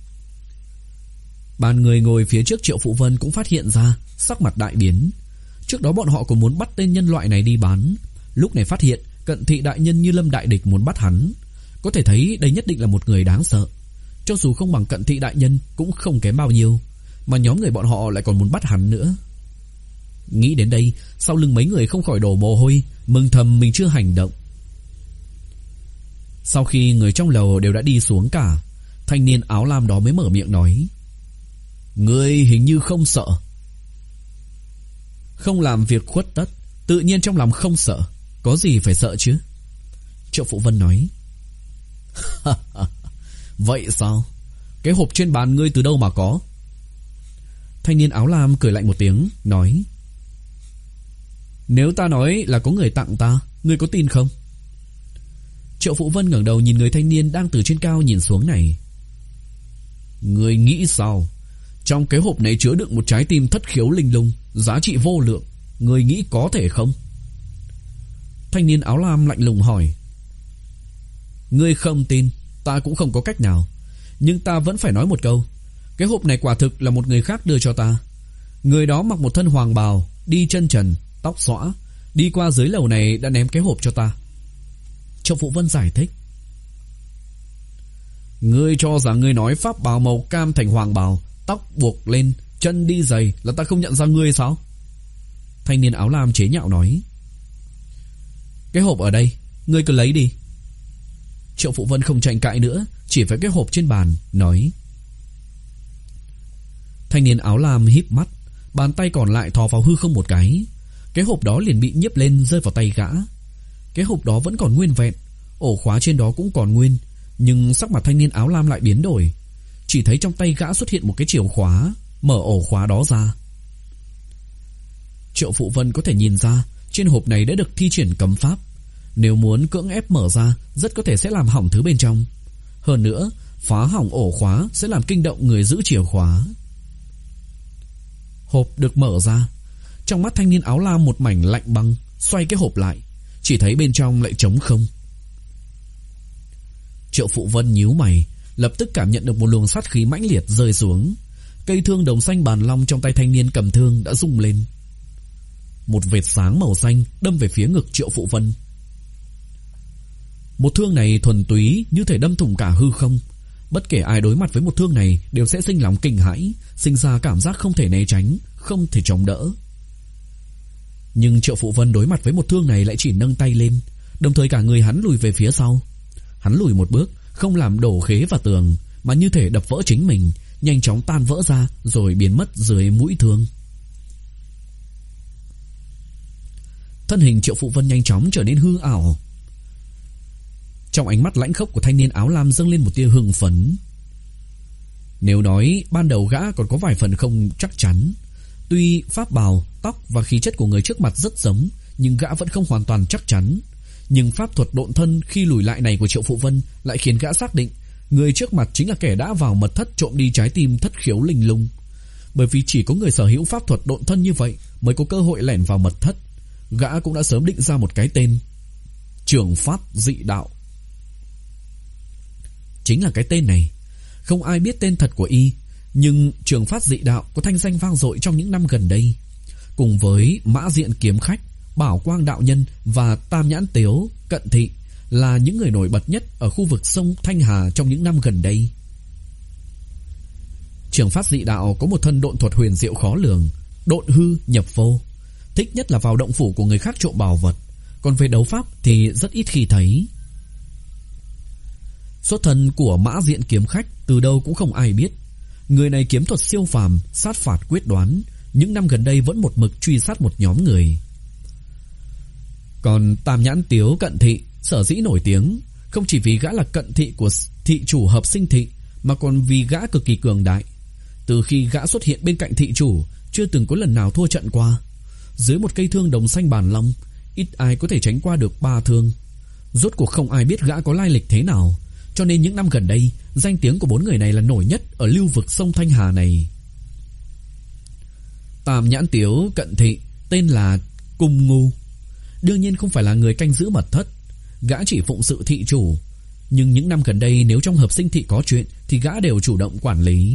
Bàn người ngồi phía trước Triệu Phụ Vân cũng phát hiện ra, sắc mặt đại biến. Trước đó bọn họ còn muốn bắt tên nhân loại này đi bán, lúc này phát hiện Cận Thị đại nhân như lâm đại địch muốn bắt hắn. Có thể thấy đây nhất định là một người đáng sợ. Cho dù không bằng Cận Thị đại nhân cũng không kém bao nhiêu, mà nhóm người bọn họ lại còn muốn bắt hắn nữa. Nghĩ đến đây, sau lưng mấy người không khỏi đổ mồ hôi, mừng thầm mình chưa hành động. Sau khi người trong lầu đều đã đi xuống cả, thanh niên áo lam đó mới mở miệng nói: Ngươi hình như không sợ. Không làm việc khuất tất, tự nhiên trong lòng không sợ, có gì phải sợ chứ? Triệu Phụ Vân nói. Vậy sao? Cái hộp trên bàn ngươi từ đâu mà có? Thanh niên áo lam cười lạnh một tiếng, nói: Nếu ta nói là có người tặng ta, ngươi có tin không? Triệu Phụ Vân ngẩng đầu nhìn người thanh niên đang từ trên cao nhìn xuống này. Ngươi nghĩ sao? Trong cái hộp này chứa đựng một trái tim thất khiếu linh lung, giá trị vô lượng, ngươi nghĩ có thể không? Thanh niên áo lam lạnh lùng hỏi. Ngươi không tin, ta cũng không có cách nào, nhưng ta vẫn phải nói một câu. Cái hộp này quả thực là một người khác đưa cho ta. Người đó mặc một thân hoàng bào, đi chân trần, tóc xõa, đi qua dưới lầu này đã ném cái hộp cho ta. Triệu Phụ Vân giải thích. Ngươi cho rằng ngươi nói pháp bào màu cam thành hoàng bào, tóc buộc lên, chân đi giày là ta không nhận ra ngươi sao? Thanh niên áo lam chế nhạo nói. Cái hộp ở đây, ngươi cứ lấy đi. Triệu Phụ Vân không tranh cãi nữa, chỉ với cái hộp trên bàn, nói. Thanh niên áo lam híp mắt, bàn tay còn lại thò vào hư không một cái. Cái hộp đó liền bị nhấp lên rơi vào tay gã. Cái hộp đó vẫn còn nguyên vẹn, ổ khóa trên đó cũng còn nguyên, nhưng sắc mặt thanh niên áo lam lại biến đổi. Chỉ thấy trong tay gã xuất hiện một cái chìa khóa, mở ổ khóa đó ra. Triệu Phụ Vân có thể nhìn ra trên hộp này đã được thi triển cấm pháp. Nếu muốn cưỡng ép mở ra, rất có thể sẽ làm hỏng thứ bên trong. Hơn nữa, phá hỏng ổ khóa sẽ làm kinh động người giữ chìa khóa. Hộp được mở ra. Trong mắt thanh niên áo lam một mảnh lạnh băng. Xoay cái hộp lại, chỉ thấy bên trong lại trống không. Triệu Phụ Vân nhíu mày, lập tức cảm nhận được một luồng sát khí mãnh liệt rơi xuống. Cây thương đồng xanh bàn long trong tay thanh niên cầm thương đã rung lên. Một vệt sáng màu xanh đâm về phía ngực Triệu Phụ Vân. Một thương này thuần túy như thể đâm thủng cả hư không. Bất kể ai đối mặt với một thương này đều sẽ sinh lòng kinh hãi, sinh ra cảm giác không thể né tránh, không thể chống đỡ. Nhưng Triệu Phụ Vân đối mặt với một thương này lại chỉ nâng tay lên, đồng thời cả người hắn lùi về phía sau. Hắn lùi một bước, không làm đổ khế vào tường, mà như thể đập vỡ chính mình, nhanh chóng tan vỡ ra rồi biến mất dưới mũi thương. Thân hình Triệu Phụ Vân nhanh chóng trở nên hư ảo. Trong ánh mắt lãnh khốc của thanh niên áo lam dâng lên một tia hưng phấn. Nếu nói ban đầu gã còn có vài phần không chắc chắn, tuy pháp bào, tóc và khí chất của người trước mặt rất giống, nhưng gã vẫn không hoàn toàn chắc chắn. Nhưng pháp thuật độn thân khi lùi lại này của Triệu Phụ Vân lại khiến gã xác định người trước mặt chính là kẻ đã vào mật thất trộm đi trái tim thất khiếu linh lung. Bởi vì chỉ có người sở hữu pháp thuật độn thân như vậy mới có cơ hội lẻn vào mật thất. Gã cũng đã sớm định ra một cái tên: Trường Phát Dị Đạo. Chính là cái tên này. Không ai biết tên thật của y, nhưng Trường Phát Dị Đạo có thanh danh vang dội trong những năm gần đây. Cùng với Mã Diện Kiếm Khách, Bảo Quang Đạo Nhân và Tam Nhãn Tiếu, Cận Thị là những người nổi bật nhất ở khu vực sông Thanh Hà trong những năm gần đây. Trường Phát Dị Đạo có một thân độn thuật huyền diệu khó lường, độn hư nhập vô, thích nhất là vào động phủ của người khác trộm bảo vật, còn về đấu pháp thì rất ít khi thấy. Xuất thân của Mã Diện Kiếm Khách từ đâu cũng không ai biết. Người này kiếm thuật siêu phàm, sát phạt quyết đoán, những năm gần đây vẫn một mực truy sát một nhóm người. Còn Tam Nhãn Tiếu Cận Thị sở dĩ nổi tiếng không chỉ vì gã là cận thị của thị chủ hợp sinh thị, mà còn vì gã cực kỳ cường đại. Từ khi gã xuất hiện bên cạnh thị chủ, chưa từng có lần nào thua trận qua. Dưới một cây thương đồng xanh bàn long, ít ai có thể tránh qua được ba thương. Rốt cuộc không ai biết gã có lai lịch thế nào, cho nên những năm gần đây danh tiếng của bốn người này là nổi nhất ở lưu vực sông Thanh Hà này. Tam Nhãn Tiếu Cận Thị tên là Cung Ngu, đương nhiên không phải là người canh giữ mật thất, gã chỉ phụng sự thị chủ. Nhưng những năm gần đây nếu trong hợp sinh thị có chuyện thì gã đều chủ động quản lý.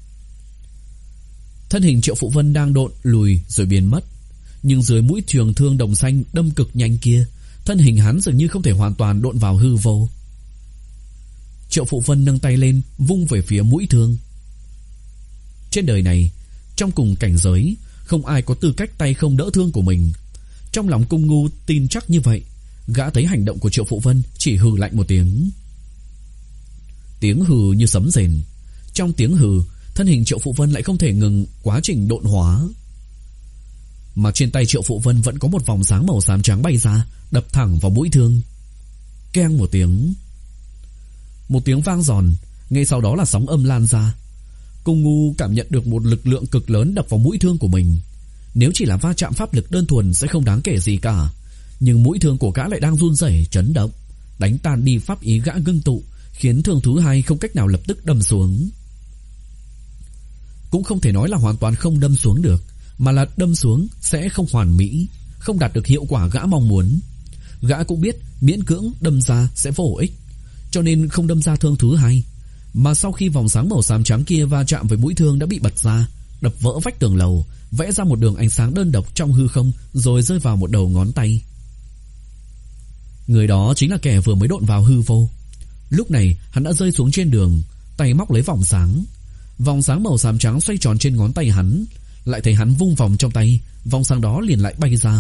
Thân hình Triệu Phụ Vân đang độn lùi rồi biến mất, nhưng dưới mũi trường thương đồng xanh đâm cực nhanh kia, thân hình hắn dường như không thể hoàn toàn độn vào hư vô. Triệu Phụ Vân nâng tay lên vung về phía mũi thương. Trên đời này, trong cùng cảnh giới, không ai có tư cách tay không đỡ thương của mình. Trong lòng Cung Ngu tin chắc như vậy. Gã thấy hành động của Triệu Phụ Vân, chỉ hừ lạnh một tiếng. Tiếng hừ như sấm rền. Trong tiếng hừ, thân hình Triệu Phụ Vân lại không thể ngừng quá trình độn hóa. Mà trên tay Triệu Phụ Vân vẫn có một vòng sáng màu xám trắng bay ra, đập thẳng vào mũi thương. Keng một tiếng. Một tiếng vang giòn, ngay sau đó là sóng âm lan ra. Cung Ngu cảm nhận được một lực lượng cực lớn đập vào mũi thương của mình. Nếu chỉ là va chạm pháp lực đơn thuần sẽ không đáng kể gì cả, nhưng mũi thương của gã lại đang run rẩy chấn động, đánh tan đi pháp ý gã ngưng tụ, khiến thương thứ hai không cách nào lập tức đâm xuống. Cũng không thể nói là hoàn toàn không đâm xuống được, mà là đâm xuống sẽ không hoàn mỹ, không đạt được hiệu quả gã mong muốn. Gã cũng biết miễn cưỡng đâm ra sẽ vô ích, cho nên không đâm ra thương thứ hai. Mà sau khi vòng sáng màu xám trắng kia va chạm với mũi thương đã bị bật ra, đập vỡ vách tường lầu, vẽ ra một đường ánh sáng đơn độc trong hư không, rồi rơi vào một đầu ngón tay. Người đó chính là kẻ vừa mới độn vào hư vô. Lúc này hắn đã rơi xuống trên đường, tay móc lấy vòng sáng. Vòng sáng màu xám trắng xoay tròn trên ngón tay hắn, lại thấy hắn vung vòng trong tay, vòng sáng đó liền lại bay ra.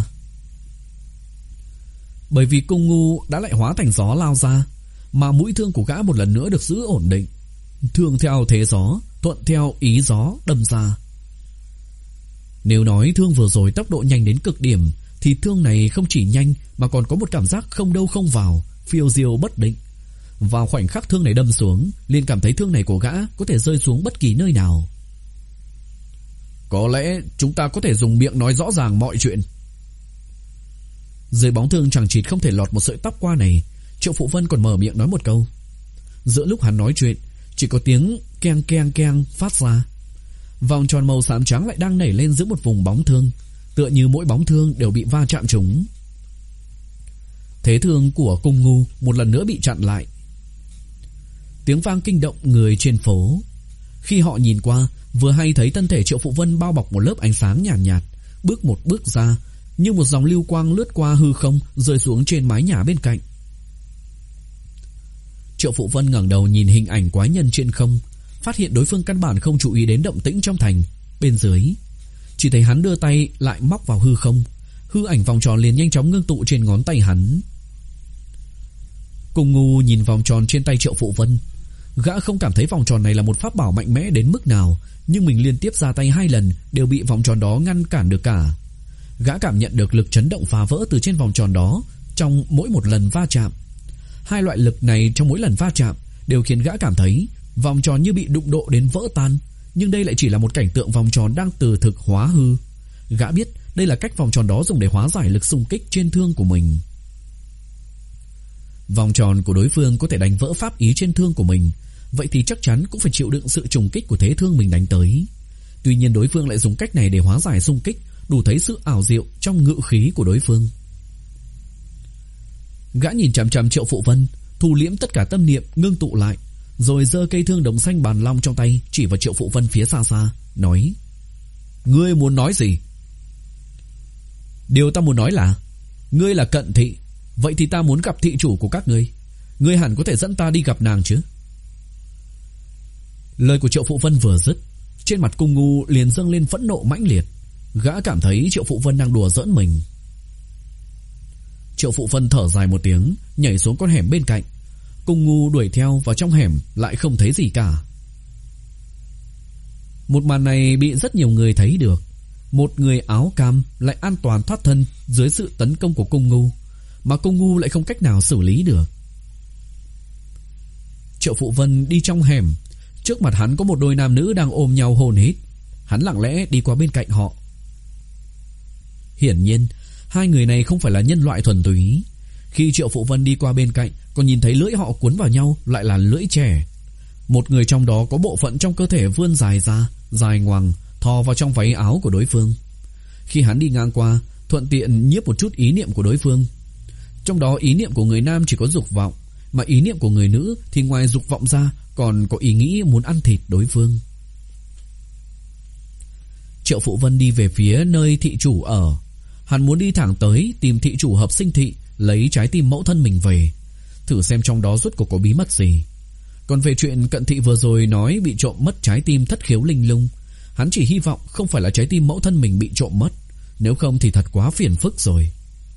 Bởi vì Cung Ngu đã lại hóa thành gió lao ra, mà mũi thương của gã một lần nữa được giữ ổn định. Thương theo thế gió, thuận theo ý gió đâm ra. Nếu nói thương vừa rồi tốc độ nhanh đến cực điểm, thì thương này không chỉ nhanh mà còn có một cảm giác không đâu không vào, phiêu diêu bất định. Vào khoảnh khắc thương này đâm xuống, liền cảm thấy thương này của gã có thể rơi xuống bất kỳ nơi nào. Có lẽ chúng ta có thể dùng miệng nói rõ ràng mọi chuyện. Dưới bóng thương chẳng chịt không thể lọt một sợi tóc qua này, Triệu Phụ Vân còn mở miệng nói một câu. Giữa lúc hắn nói chuyện, chỉ có tiếng keng keng keng phát ra. Vòng tròn màu xám trắng lại đang nảy lên giữa một vùng bóng thương, tựa như mỗi bóng thương đều bị va chạm trúng. Thế thương của Cung Ngu một lần nữa bị chặn lại. Tiếng vang kinh động người trên phố. Khi họ nhìn qua, vừa hay thấy thân thể Triệu Phụ Vân bao bọc một lớp ánh sáng nhàn nhạt, nhạt, bước một bước ra, như một dòng lưu quang lướt qua hư không, rơi xuống trên mái nhà bên cạnh. Triệu Phụ Vân ngẩng đầu nhìn hình ảnh quái nhân trên không, phát hiện đối phương căn bản không chú ý đến động tĩnh trong thành. Bên dưới, chỉ thấy hắn đưa tay lại móc vào hư không, hư ảnh vòng tròn liền nhanh chóng ngưng tụ trên ngón tay hắn. Cung Ngu nhìn vòng tròn trên tay Triệu Phụ Vân. Gã không cảm thấy vòng tròn này là một pháp bảo mạnh mẽ đến mức nào, nhưng mình liên tiếp ra tay hai lần đều bị vòng tròn đó ngăn cản được cả. Gã cảm nhận được lực chấn động phá vỡ từ trên vòng tròn đó trong mỗi một lần va chạm. Hai loại lực này trong mỗi lần va chạm đều khiến gã cảm thấy vòng tròn như bị đụng độ đến vỡ tan, nhưng đây lại chỉ là một cảnh tượng vòng tròn đang từ thực hóa hư. Gã biết đây là cách vòng tròn đó dùng để hóa giải lực xung kích trên thương của mình. Vòng tròn của đối phương có thể đánh vỡ pháp ý trên thương của mình, vậy thì chắc chắn cũng phải chịu đựng sự trùng kích của thế thương mình đánh tới. Tuy nhiên đối phương lại dùng cách này để hóa giải xung kích, đủ thấy sự ảo diệu trong ngự khí của đối phương. Gã nhìn chằm chằm Triệu Phụ Vân, thu liễm tất cả tâm niệm, ngưng tụ lại, rồi giơ cây thương đồng xanh bàn long trong tay chỉ vào Triệu Phụ Vân phía xa xa, nói: Ngươi muốn nói gì? Điều ta muốn nói là ngươi là Cận Thị, vậy thì ta muốn gặp thị chủ của các ngươi. Ngươi hẳn có thể dẫn ta đi gặp nàng chứ? Lời của Triệu Phụ Vân vừa dứt, trên mặt Cung Ngu liền dâng lên phẫn nộ mãnh liệt. Gã cảm thấy Triệu Phụ Vân đang đùa giỡn mình. Triệu Phụ Vân thở dài một tiếng, nhảy xuống con hẻm bên cạnh. Cung Ngu đuổi theo vào trong hẻm, lại không thấy gì cả. Một màn này bị rất nhiều người thấy được. Một người áo cam lại an toàn thoát thân dưới sự tấn công của Cung Ngu, mà Cung Ngu lại không cách nào xử lý được. Triệu Phụ Vân đi trong hẻm, trước mặt hắn có một đôi nam nữ đang ôm nhau hôn hít. Hắn lặng lẽ đi qua bên cạnh họ. Hiển nhiên hai người này không phải là nhân loại thuần túy. Khi Triệu Phụ Vân đi qua bên cạnh, còn nhìn thấy lưỡi họ cuốn vào nhau lại là lưỡi trẻ. Một người trong đó có bộ phận trong cơ thể vươn dài ra, dài ngoằng, thò vào trong váy áo của đối phương. Khi hắn đi ngang qua, thuận tiện nhiếp một chút ý niệm của đối phương. Trong đó ý niệm của người nam chỉ có dục vọng, mà ý niệm của người nữ thì ngoài dục vọng ra còn có ý nghĩ muốn ăn thịt đối phương. Triệu Phụ Vân đi về phía nơi thị chủ ở. Hắn muốn đi thẳng tới tìm thị chủ Hợp Sinh Thị, lấy trái tim mẫu thân mình về, thử xem trong đó rốt cuộc có bí mật gì. Còn về chuyện Cận Thị vừa rồi nói bị trộm mất trái tim thất khiếu linh lung, Hắn chỉ hy vọng không phải là trái tim mẫu thân mình bị trộm mất, nếu không thì thật quá phiền phức rồi.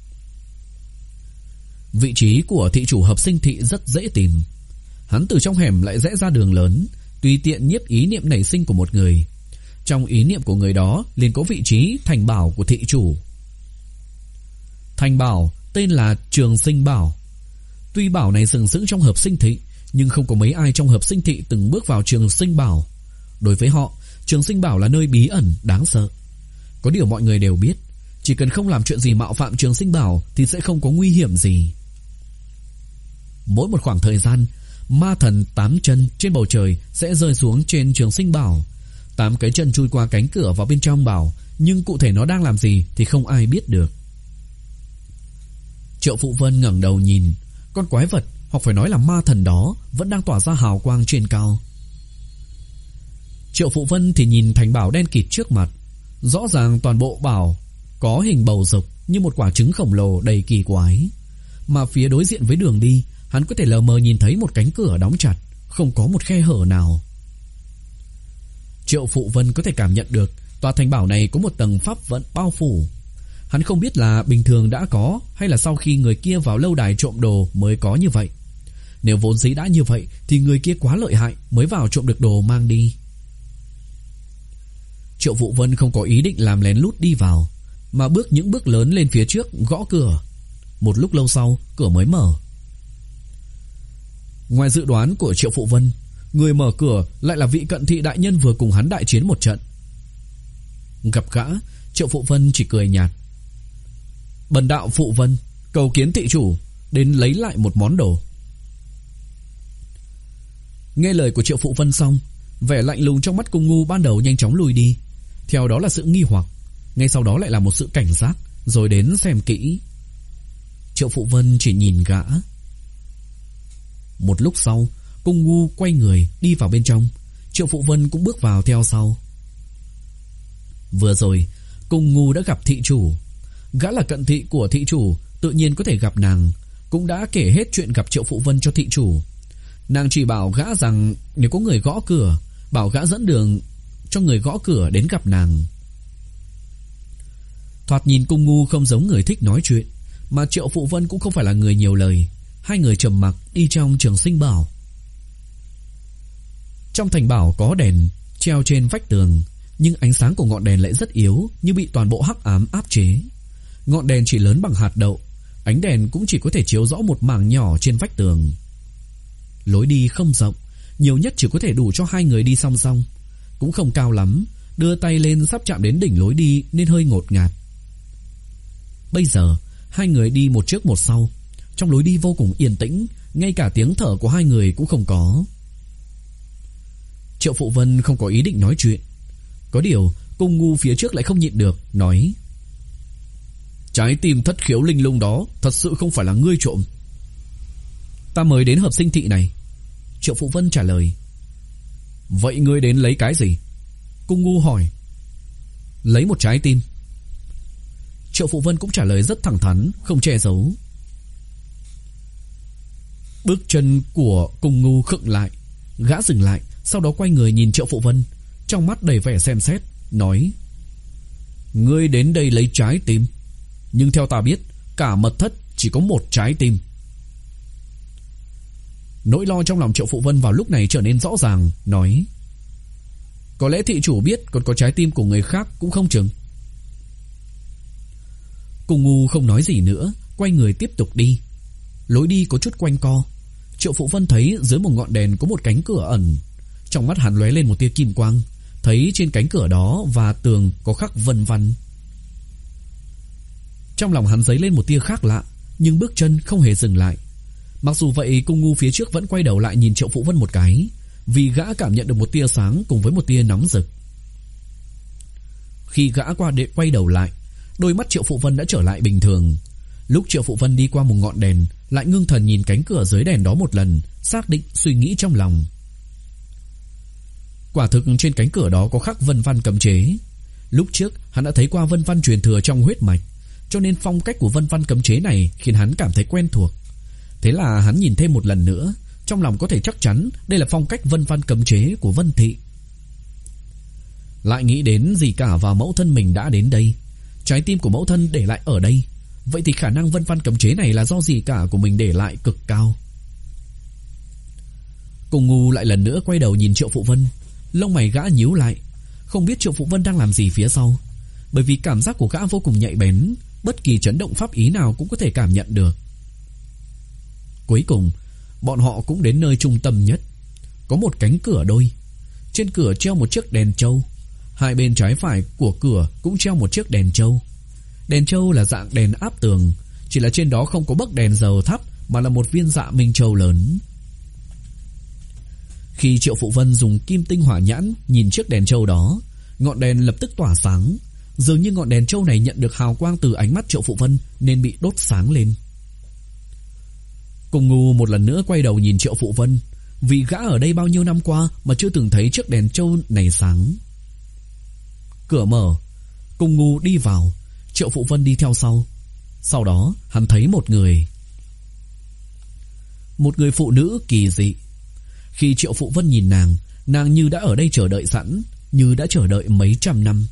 Vị trí của thị chủ hợp sinh thị rất dễ tìm. Hắn từ trong hẻm lại rẽ ra đường lớn, tùy tiện nhiếp ý niệm nảy sinh của một người. Trong ý niệm của người đó liền có vị trí thành bảo của thị chủ. Thành bảo tên là Trường Sinh Bảo. Tuy bảo này sừng sững trong hợp sinh thị, nhưng không có mấy ai trong hợp sinh thị từng bước vào Trường Sinh Bảo. Đối với họ, Trường Sinh Bảo là nơi bí ẩn, đáng sợ. Có điều mọi người đều biết, chỉ cần không làm chuyện gì mạo phạm Trường Sinh Bảo thì sẽ không có nguy hiểm gì. Mỗi một khoảng thời gian, ma thần tám chân trên bầu trời sẽ rơi xuống trên Trường Sinh Bảo. Tám cái chân chui qua cánh cửa vào bên trong bảo, nhưng cụ thể nó đang làm gì thì không ai biết được. Triệu Phụ Vân ngẩng đầu nhìn, con quái vật, hoặc phải nói là ma thần đó, vẫn đang tỏa ra hào quang trên cao. Triệu Phụ Vân thì nhìn thành bảo đen kịt trước mặt. Rõ ràng toàn bộ bảo có hình bầu dục như một quả trứng khổng lồ đầy kỳ quái. Mà phía đối diện với đường đi, hắn có thể lờ mờ nhìn thấy một cánh cửa đóng chặt, không có một khe hở nào. Triệu Phụ Vân có thể cảm nhận được tòa thành bảo này có một tầng pháp vận bao phủ. Hắn không biết là bình thường đã có hay là sau khi người kia vào lâu đài trộm đồ mới có như vậy. Nếu vốn dĩ đã như vậy thì người kia quá lợi hại mới vào trộm được đồ mang đi. Triệu Phụ Vân không có ý định làm lén lút đi vào, mà bước những bước lớn lên phía trước, gõ cửa. Một lúc lâu sau, cửa mới mở. Ngoài dự đoán của Triệu Phụ Vân, người mở cửa lại là vị cận thị đại nhân vừa cùng hắn đại chiến một trận. Gặp gã, Triệu Phụ Vân chỉ cười nhạt. Bần đạo Phụ Vân, cầu kiến thị chủ, đến lấy lại một món đồ. Nghe lời của Triệu Phụ Vân xong, vẻ lạnh lùng trong mắt Cung Ngu ban đầu nhanh chóng lùi đi. Theo đó là sự nghi hoặc, ngay sau đó lại là một sự cảnh giác, rồi đến xem kỹ. Triệu Phụ Vân chỉ nhìn gã. Một lúc sau, Cung Ngu quay người đi vào bên trong. Triệu Phụ Vân cũng bước vào theo sau. Vừa rồi, Cung Ngu đã gặp thị chủ. Gã là cận thị của thị chủ, tự nhiên có thể gặp nàng. Cũng đã kể hết chuyện gặp Triệu Phụ Vân cho thị chủ. Nàng chỉ bảo gã rằng nếu có người gõ cửa, bảo gã dẫn đường cho người gõ cửa đến gặp nàng. Thoạt nhìn Cung Ngu không giống người thích nói chuyện, mà Triệu Phụ Vân cũng không phải là người nhiều lời. Hai người trầm mặc đi trong Trường Sinh Bảo. Trong thành bảo có đèn treo trên vách tường, nhưng ánh sáng của ngọn đèn lại rất yếu, như bị toàn bộ hắc ám áp chế. Ngọn đèn chỉ lớn bằng hạt đậu, ánh đèn cũng chỉ có thể chiếu rõ một mảng nhỏ trên vách tường. Lối đi không rộng, nhiều nhất chỉ có thể đủ cho hai người đi song song, cũng không cao lắm, đưa tay lên sắp chạm đến đỉnh lối đi nên hơi ngột ngạt. Bây giờ hai người đi một trước một sau. Trong lối đi vô cùng yên tĩnh, ngay cả tiếng thở của hai người cũng không có. Triệu Phụ Vân không có ý định nói chuyện. Có điều Cung Ngu phía trước lại không nhịn được, nói: Trái tim thất khiếu linh lung đó thật sự không phải là ngươi trộm. Ta mới đến hợp sinh thị này. Triệu Phụ Vân trả lời. Vậy ngươi đến lấy cái gì? Cung Ngu hỏi. Lấy một trái tim. Triệu Phụ Vân cũng trả lời rất thẳng thắn, không che giấu. Bước chân của Cung Ngu khựng lại. Gã dừng lại, sau đó quay người nhìn Triệu Phụ Vân, trong mắt đầy vẻ xem xét, nói: Ngươi đến đây lấy trái tim, nhưng theo ta biết, cả mật thất chỉ có một trái tim. Nỗi lo trong lòng Triệu Phụ Vân vào lúc này trở nên rõ ràng, nói: Có lẽ thị chủ biết còn có trái tim của người khác cũng không chừng. Cung Ngu không nói gì nữa, quay người tiếp tục đi. Lối đi có chút quanh co. Triệu Phụ Vân thấy dưới một ngọn đèn có một cánh cửa ẩn. Trong mắt hắn lóe lên một tia kim quang, thấy trên cánh cửa đó và tường có khắc vân văn. Trong lòng hắn dấy lên một tia khác lạ, nhưng bước chân không hề dừng lại. Mặc dù vậy, Cung Ngu phía trước vẫn quay đầu lại nhìn Triệu Phụ Vân một cái, vì gã cảm nhận được một tia sáng cùng với một tia nóng rực. Khi gã qua đệ quay đầu lại, đôi mắt Triệu Phụ Vân đã trở lại bình thường. Lúc Triệu Phụ Vân đi qua một ngọn đèn, lại ngưng thần nhìn cánh cửa dưới đèn đó một lần, xác định suy nghĩ trong lòng. Quả thực trên cánh cửa đó có khắc vân văn cấm chế. Lúc trước hắn đã thấy qua vân văn truyền thừa trong huyết mạch, cho nên phong cách của vân văn cấm chế này khiến hắn cảm thấy quen thuộc. Thế là hắn nhìn thêm một lần nữa, trong lòng có thể chắc chắn đây là phong cách vân văn cấm chế của Vân Thị. lại nghĩ đến gì cả và mẫu thân mình đã đến đây. Trái tim của mẫu thân để lại ở đây. Vậy thì khả năng vân văn cấm chế này là do gì cả của mình để lại cực cao. Cùng ngu lại lần nữa quay đầu nhìn Triệu Phụ Vân. Lông mày gã nhíu lại, không biết Triệu Phụ Vân đang làm gì phía sau. Bởi vì cảm giác của gã vô cùng nhạy bén, bất kỳ chấn động pháp ý nào cũng có thể cảm nhận được. Cuối cùng bọn họ cũng đến nơi trung tâm nhất. Có một cánh cửa đôi. Trên cửa treo một chiếc đèn trâu. Hai bên trái phải của cửa cũng treo một chiếc đèn trâu. Đèn trâu là dạng đèn áp tường, chỉ là trên đó không có bấc đèn dầu thắp, mà là một viên dạ minh châu lớn. Khi Triệu Phụ Vân dùng kim tinh hỏa nhãn nhìn chiếc đèn trâu đó, ngọn đèn lập tức tỏa sáng. Dường như ngọn đèn trâu này nhận được hào quang từ ánh mắt Triệu Phụ Vân nên bị đốt sáng lên. Cùng ngu một lần nữa quay đầu nhìn Triệu Phụ Vân, vì gã ở đây bao nhiêu năm qua mà chưa từng thấy chiếc đèn trâu này sáng. Cửa mở, Cùng ngu đi vào, Triệu Phụ Vân đi theo sau. Sau đó hắn thấy một người. Một người phụ nữ kỳ dị. Khi Triệu Phụ Vân nhìn nàng, nàng như đã ở đây chờ đợi sẵn, như đã chờ đợi mấy trăm năm.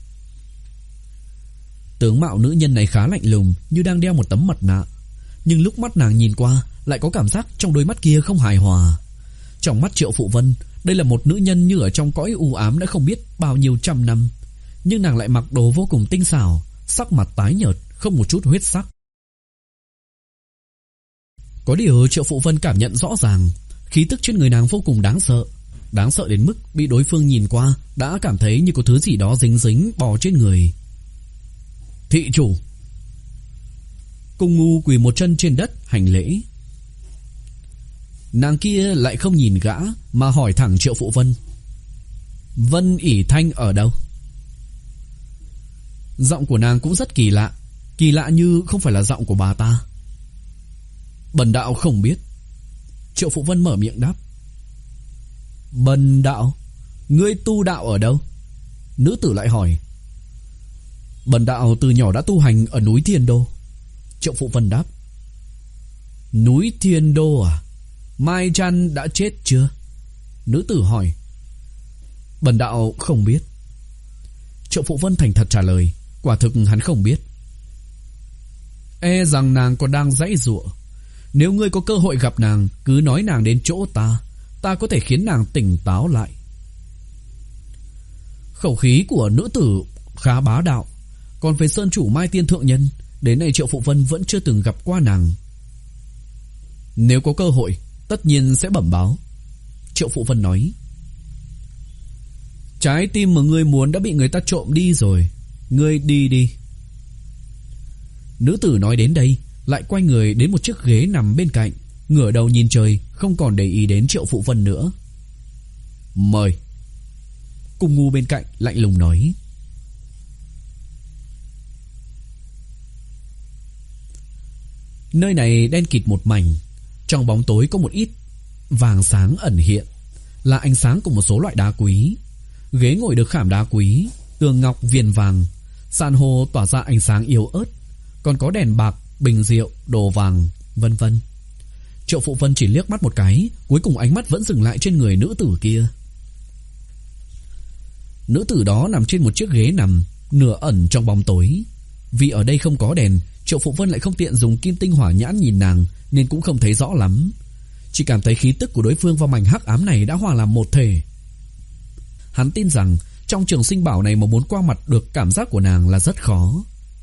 Tướng mạo nữ nhân này khá lạnh lùng, như đang đeo một tấm mặt nạ. Nhưng lúc mắt nàng nhìn qua, lại có cảm giác trong đôi mắt kia không hài hòa. Trong mắt Triệu Phụ Vân, đây là một nữ nhân như ở trong cõi u ám đã không biết bao nhiêu trăm năm. Nhưng nàng lại mặc đồ vô cùng tinh xảo, sắc mặt tái nhợt, không một chút huyết sắc. Có điều Triệu Phụ Vân cảm nhận rõ ràng, khí tức trên người nàng vô cùng đáng sợ. Đáng sợ đến mức bị đối phương nhìn qua đã cảm thấy như có thứ gì đó dính dính bò trên người. Thị chủ. Cùng ngu quỳ một chân trên đất hành lễ. Nàng kia lại không nhìn gã mà hỏi thẳng Triệu Phụ Vân: Vân ỉ Thanh ở đâu? Giọng của nàng cũng rất kỳ lạ, kỳ lạ như không phải là giọng của bà ta. Bần đạo không biết. Triệu Phụ Vân mở miệng đáp. Bần đạo? Ngươi tu đạo ở đâu? Nữ tử lại hỏi. Bần đạo từ nhỏ đã tu hành ở núi Thiên Đô. Triệu Phụ Vân đáp. Núi Thiên Đô à? Mai Trăn đã chết chưa? Nữ tử hỏi. Bần đạo không biết. Triệu Phụ Vân thành thật trả lời. Quả thực hắn không biết. E rằng nàng còn đang giãy giụa. Nếu ngươi có cơ hội gặp nàng, cứ nói nàng đến chỗ ta, ta có thể khiến nàng tỉnh táo lại. Khẩu khí của nữ tử khá bá đạo. Còn về sơn chủ Mai Tiên Thượng Nhân, đến nay Triệu Phụ Vân vẫn chưa từng gặp qua nàng. Nếu có cơ hội, tất nhiên sẽ bẩm báo. Triệu Phụ Vân nói. Trái tim mà ngươi muốn đã bị người ta trộm đi rồi, ngươi đi đi. Nữ tử nói đến đây, lại quay người đến một chiếc ghế nằm bên cạnh, ngửa đầu nhìn trời, không còn để ý đến Triệu Phụ Vân nữa. Mời. Cùng ngu bên cạnh lạnh lùng nói. Nơi này đen kịt một mảnh, trong bóng tối có một ít vàng sáng ẩn hiện, là ánh sáng của một số loại đá quý. Ghế ngồi được khảm đá quý, tường ngọc viền vàng, san hô tỏa ra ánh sáng yếu ớt, còn có đèn bạc, bình rượu, đồ vàng, vân vân. Triệu Phụ Vân chỉ liếc mắt một cái, cuối cùng ánh mắt vẫn dừng lại trên người nữ tử kia. Nữ tử đó nằm trên một chiếc ghế nằm, nửa ẩn trong bóng tối. Vì ở đây không có đèn, Triệu Phụ Vân lại không tiện dùng kim tinh hỏa nhãn nhìn nàng, nên cũng không thấy rõ lắm. Chỉ cảm thấy khí tức của đối phương và mảnh hắc ám này đã hòa làm một thể. Hắn tin rằng trong trường sinh bảo này mà muốn qua mặt được cảm giác của nàng là rất khó.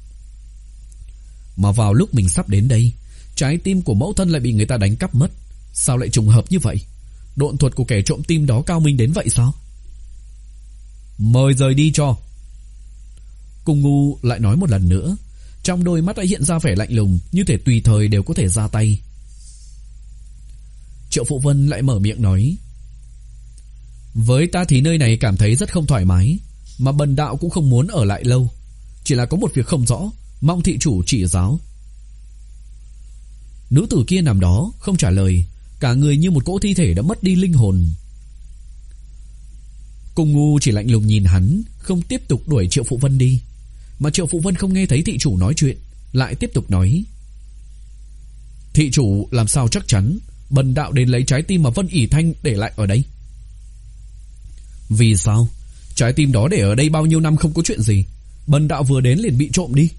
Mà vào lúc mình sắp đến đây, trái tim của mẫu thân lại bị người ta đánh cắp mất. Sao lại trùng hợp như vậy? Độn thuật của kẻ trộm tim đó cao minh đến vậy sao? Mời rời đi cho. Cùng ngu lại nói một lần nữa, trong đôi mắt đã hiện ra vẻ lạnh lùng, như thể tùy thời đều có thể ra tay. Triệu Phụ Vân lại mở miệng nói. Với ta thì nơi này cảm thấy rất không thoải mái, mà bần đạo cũng không muốn ở lại lâu. Chỉ là có một việc không rõ, mong thị chủ chỉ giáo. Nữ tử kia nằm đó không trả lời, cả người như một cỗ thi thể đã mất đi linh hồn. Cùng ngu chỉ lạnh lùng nhìn hắn, không tiếp tục đuổi Triệu Phụ Vân đi. Mà Triệu Phụ Vân không nghe thấy thị chủ nói chuyện, lại tiếp tục nói. Thị chủ làm sao chắc chắn bần đạo đến lấy trái tim mà Vân ỉ Thanh để lại ở đây? Vì sao? Trái tim đó để ở đây bao nhiêu năm không có chuyện gì, bần đạo vừa đến liền bị trộm đi.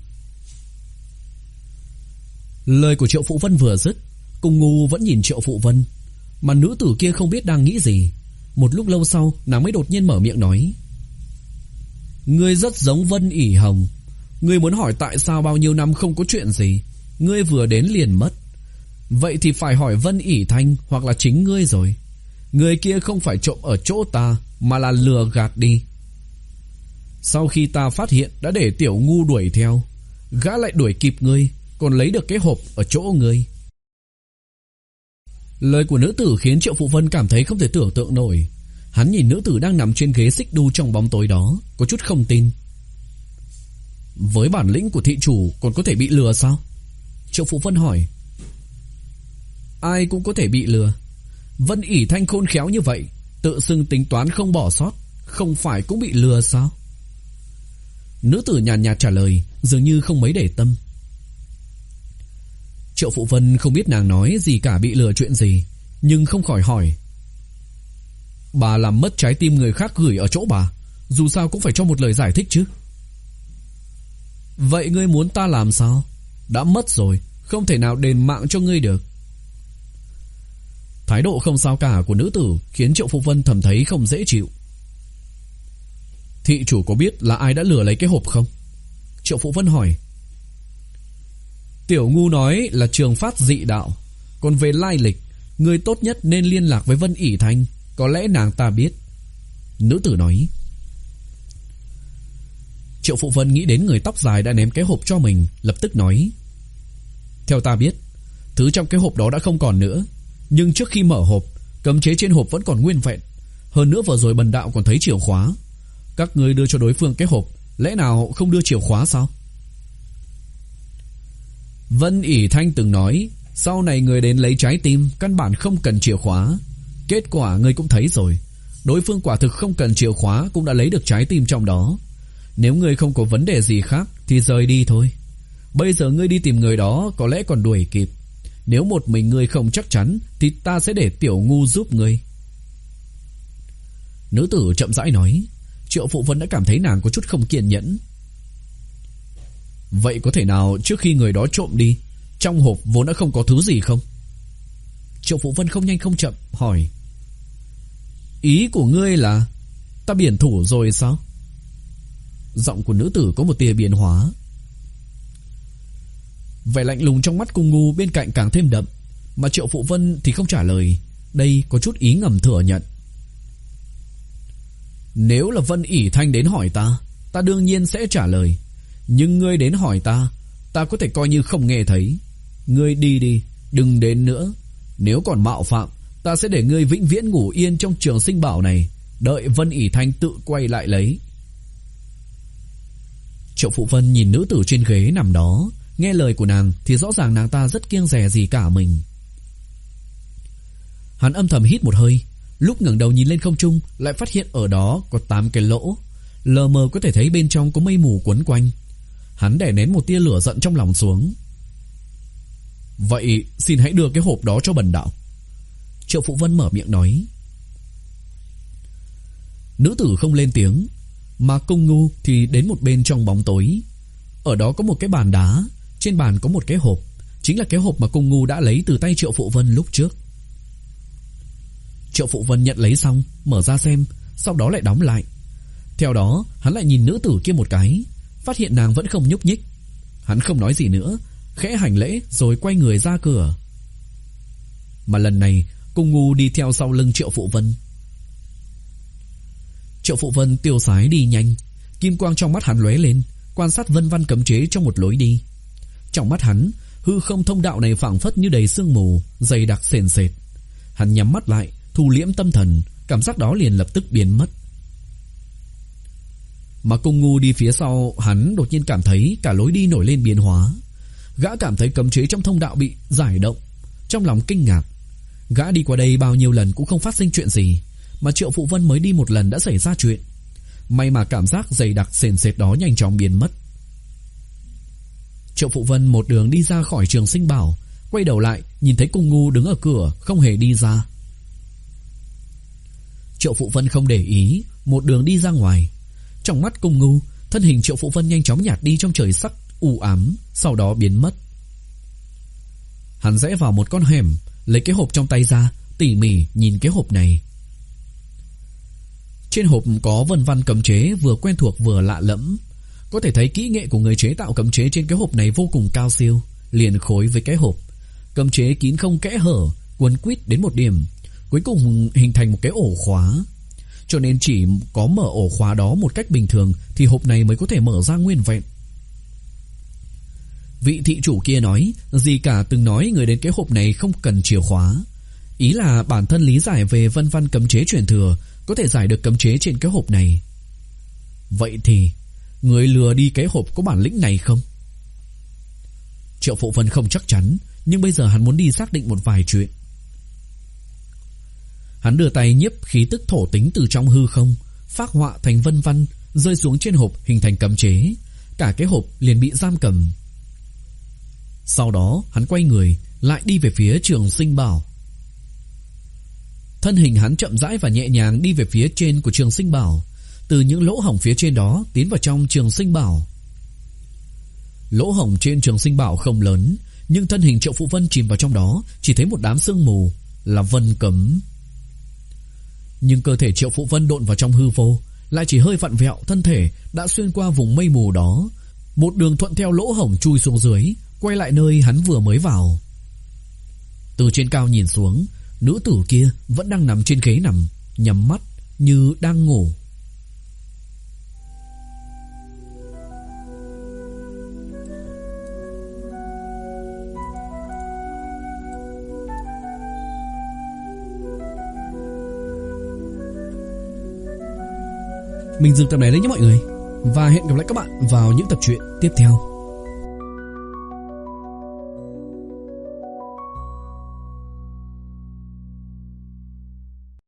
Lời của Triệu Phụ Vân vừa dứt, Cung Ngu vẫn nhìn Triệu Phụ Vân, mà nữ tử kia không biết đang nghĩ gì. Một lúc lâu sau, nàng mới đột nhiên mở miệng nói: Ngươi rất giống Vân ỉ Hồng. Ngươi muốn hỏi tại sao bao nhiêu năm không có chuyện gì, ngươi vừa đến liền mất. Vậy thì phải hỏi Vân ỉ Thanh hoặc là chính ngươi rồi. Người kia không phải trộm ở chỗ ta, mà là lừa gạt đi. Sau khi ta phát hiện đã để Tiểu Ngu đuổi theo, gã lại đuổi kịp ngươi, còn lấy được cái hộp ở chỗ ngươi. Lời của nữ tử khiến Triệu Phụ Vân cảm thấy không thể tưởng tượng nổi. Hắn nhìn nữ tử đang nằm trên ghế xích đu trong bóng tối đó, có chút không tin. Với bản lĩnh của thị chủ còn có thể bị lừa sao? Triệu Phụ Vân hỏi. Ai cũng có thể bị lừa. Vân ỉ Thanh khôn khéo như vậy, tự xưng tính toán không bỏ sót, không phải cũng bị lừa sao? Nữ tử nhàn nhạt, nhạt trả lời, dường như không mấy để tâm. Triệu Phụ Vân không biết nàng nói gì cả bị lừa chuyện gì, nhưng không khỏi hỏi. Bà làm mất trái tim người khác gửi ở chỗ bà, dù sao cũng phải cho một lời giải thích chứ. Vậy ngươi muốn ta làm sao? Đã mất rồi, không thể nào đền mạng cho ngươi được. Thái độ không sao cả của nữ tử khiến Triệu Phụ Vân thầm thấy không dễ chịu. Thị chủ có biết là ai đã lừa lấy cái hộp không? Triệu Phụ Vân hỏi. Tiểu Ngu nói là Trường Phát dị đạo, còn về lai lịch, người tốt nhất nên liên lạc với Vân ỉ Thanh, có lẽ nàng ta biết. Nữ tử nói. Triệu Phụ Vân nghĩ đến người tóc dài đã ném cái hộp cho mình, lập tức nói. Theo ta biết, thứ trong cái hộp đó đã không còn nữa, nhưng trước khi mở hộp, cấm chế trên hộp vẫn còn nguyên vẹn. Hơn nữa vừa rồi bần đạo còn thấy chìa khóa. Các ngươi đưa cho đối phương cái hộp, lẽ nào không đưa chìa khóa sao? Vân ỉ Thanh từng nói, sau này người đến lấy trái tim căn bản không cần chìa khóa. Kết quả ngươi cũng thấy rồi, đối phương quả thực không cần chìa khóa cũng đã lấy được trái tim trong đó. Nếu ngươi không có vấn đề gì khác thì rời đi thôi. Bây giờ ngươi đi tìm người đó có lẽ còn đuổi kịp. Nếu một mình ngươi không chắc chắn thì ta sẽ để Tiểu Ngu giúp ngươi. Nữ tử chậm rãi nói. Triệu Phụ Vân đã cảm thấy nàng có chút không kiên nhẫn. Vậy có thể nào trước khi người đó trộm đi, trong hộp vốn đã không có thứ gì không? Triệu Phụ Vân không nhanh không chậm hỏi. Ý của ngươi là ta biển thủ rồi sao? Giọng của nữ tử có một tia biến hóa. Vẻ lạnh lùng trong mắt Cung Ngu bên cạnh càng thêm đậm, mà Triệu Phụ Vân thì không trả lời. Đây có chút ý ngầm thừa nhận. Nếu là Vân ỉ Thanh đến hỏi ta, ta đương nhiên sẽ trả lời. Nhưng ngươi đến hỏi ta, ta có thể coi như không nghe thấy. Ngươi đi đi, đừng đến nữa. Nếu còn mạo phạm, ta sẽ để ngươi vĩnh viễn ngủ yên trong Trường Sinh Bảo này, đợi Vân ỉ Thanh tự quay lại lấy. Triệu Phụ Vân nhìn nữ tử trên ghế nằm đó, nghe lời của nàng thì rõ ràng nàng ta rất kiêng dè gì cả mình. Hắn âm thầm hít một hơi, lúc ngẩng đầu nhìn lên không trung lại phát hiện ở đó có tám cái lỗ, lờ mờ có thể thấy bên trong có mây mù quấn quanh. Hắn đè nén một tia lửa giận trong lòng xuống. Vậy xin hãy đưa cái hộp đó cho bần đạo. Triệu Phụ Vân mở miệng nói. Nữ tử không lên tiếng, mà Cung Ngu thì đến một bên trong bóng tối. Ở đó có một cái bàn đá, trên bàn có một cái hộp, chính là cái hộp mà Cung Ngu đã lấy từ tay Triệu Phụ Vân lúc trước. Triệu Phụ Vân nhận lấy xong, mở ra xem, sau đó lại đóng lại. Theo đó hắn lại nhìn nữ tử kia một cái, phát hiện nàng vẫn không nhúc nhích. Hắn không nói gì nữa, khẽ hành lễ rồi quay người ra cửa. Mà lần này Cung Ngu đi theo sau lưng Triệu Phụ Vân. Triệu Phụ Vân tiêu sái đi nhanh, kim quang trong mắt hắn lóe lên, quan sát vân vân cấm chế trong một lối đi. Trong mắt hắn, hư không thông đạo này phảng phất như đầy sương mù, dày đặc sền sệt. Hắn nhắm mắt lại, thu liễm tâm thần, cảm giác đó liền lập tức biến mất. Mà Cung Ngu đi phía sau hắn đột nhiên cảm thấy cả lối đi nổi lên biến hóa. Gã cảm thấy cấm chế trong thông đạo bị giải động, trong lòng kinh ngạc. Gã đi qua đây bao nhiêu lần cũng không phát sinh chuyện gì, mà Triệu Phụ Vân mới đi một lần đã xảy ra chuyện. May mà cảm giác dày đặc sền sệt đó nhanh chóng biến mất. Triệu Phụ Vân một đường đi ra khỏi Trường Sinh Bảo, quay đầu lại nhìn thấy Cung Ngu đứng ở cửa không hề đi ra. Triệu Phụ Vân không để ý, một đường đi ra ngoài. Trong mắt Cung Ngưu, thân hình Triệu Phụ Vân nhanh chóng nhạt đi trong trời sắc u ám, sau đó biến mất. Hắn rẽ vào một con hẻm, lấy cái hộp trong tay ra, tỉ mỉ nhìn cái hộp này. Trên hộp có vân văn cấm chế vừa quen thuộc vừa lạ lẫm. Có thể thấy kỹ nghệ của người chế tạo cấm chế trên cái hộp này vô cùng cao siêu. Liền khối với cái hộp, cấm chế kín không kẽ hở, quấn quýt đến một điểm, cuối cùng hình thành một cái ổ khóa. Cho nên chỉ có mở ổ khóa đó một cách bình thường thì hộp này mới có thể mở ra nguyên vẹn. Vị thị chủ kia nói, gì cả từng nói người đến cái hộp này không cần chìa khóa. Ý là bản thân lý giải về vân văn cấm chế truyền thừa, có thể giải được cấm chế trên cái hộp này. Vậy thì người lừa đi cái hộp có bản lĩnh này không? Triệu Phụ Vân không chắc chắn, nhưng bây giờ hắn muốn đi xác định một vài chuyện. Hắn đưa tay nhiếp khí tức thổ tính từ trong hư không, phác họa thành vân văn, rơi xuống trên hộp hình thành cấm chế. Cả cái hộp liền bị giam cầm. Sau đó hắn quay người lại đi về phía Trường Sinh Bảo. Thân hình hắn chậm rãi và nhẹ nhàng đi về phía trên của Trường Sinh Bảo, từ những lỗ hổng phía trên đó tiến vào trong Trường Sinh Bảo. Lỗ hổng trên Trường Sinh Bảo không lớn, nhưng thân hình Triệu Phụ Vân chìm vào trong đó, chỉ thấy một đám sương mù là vân cấm. Nhưng cơ thể Triệu Phụ Vân độn vào trong hư vô, lại chỉ hơi vặn vẹo, thân thể đã xuyên qua vùng mây mù đó, một đường thuận theo lỗ hổng chui xuống dưới, quay lại nơi hắn vừa mới vào. Từ trên cao nhìn xuống, nữ tử kia vẫn đang nằm trên ghế nằm, nhắm mắt như đang ngủ. Mình dừng tập này đấy nhé mọi người, và hẹn gặp lại các bạn vào những tập truyện tiếp theo.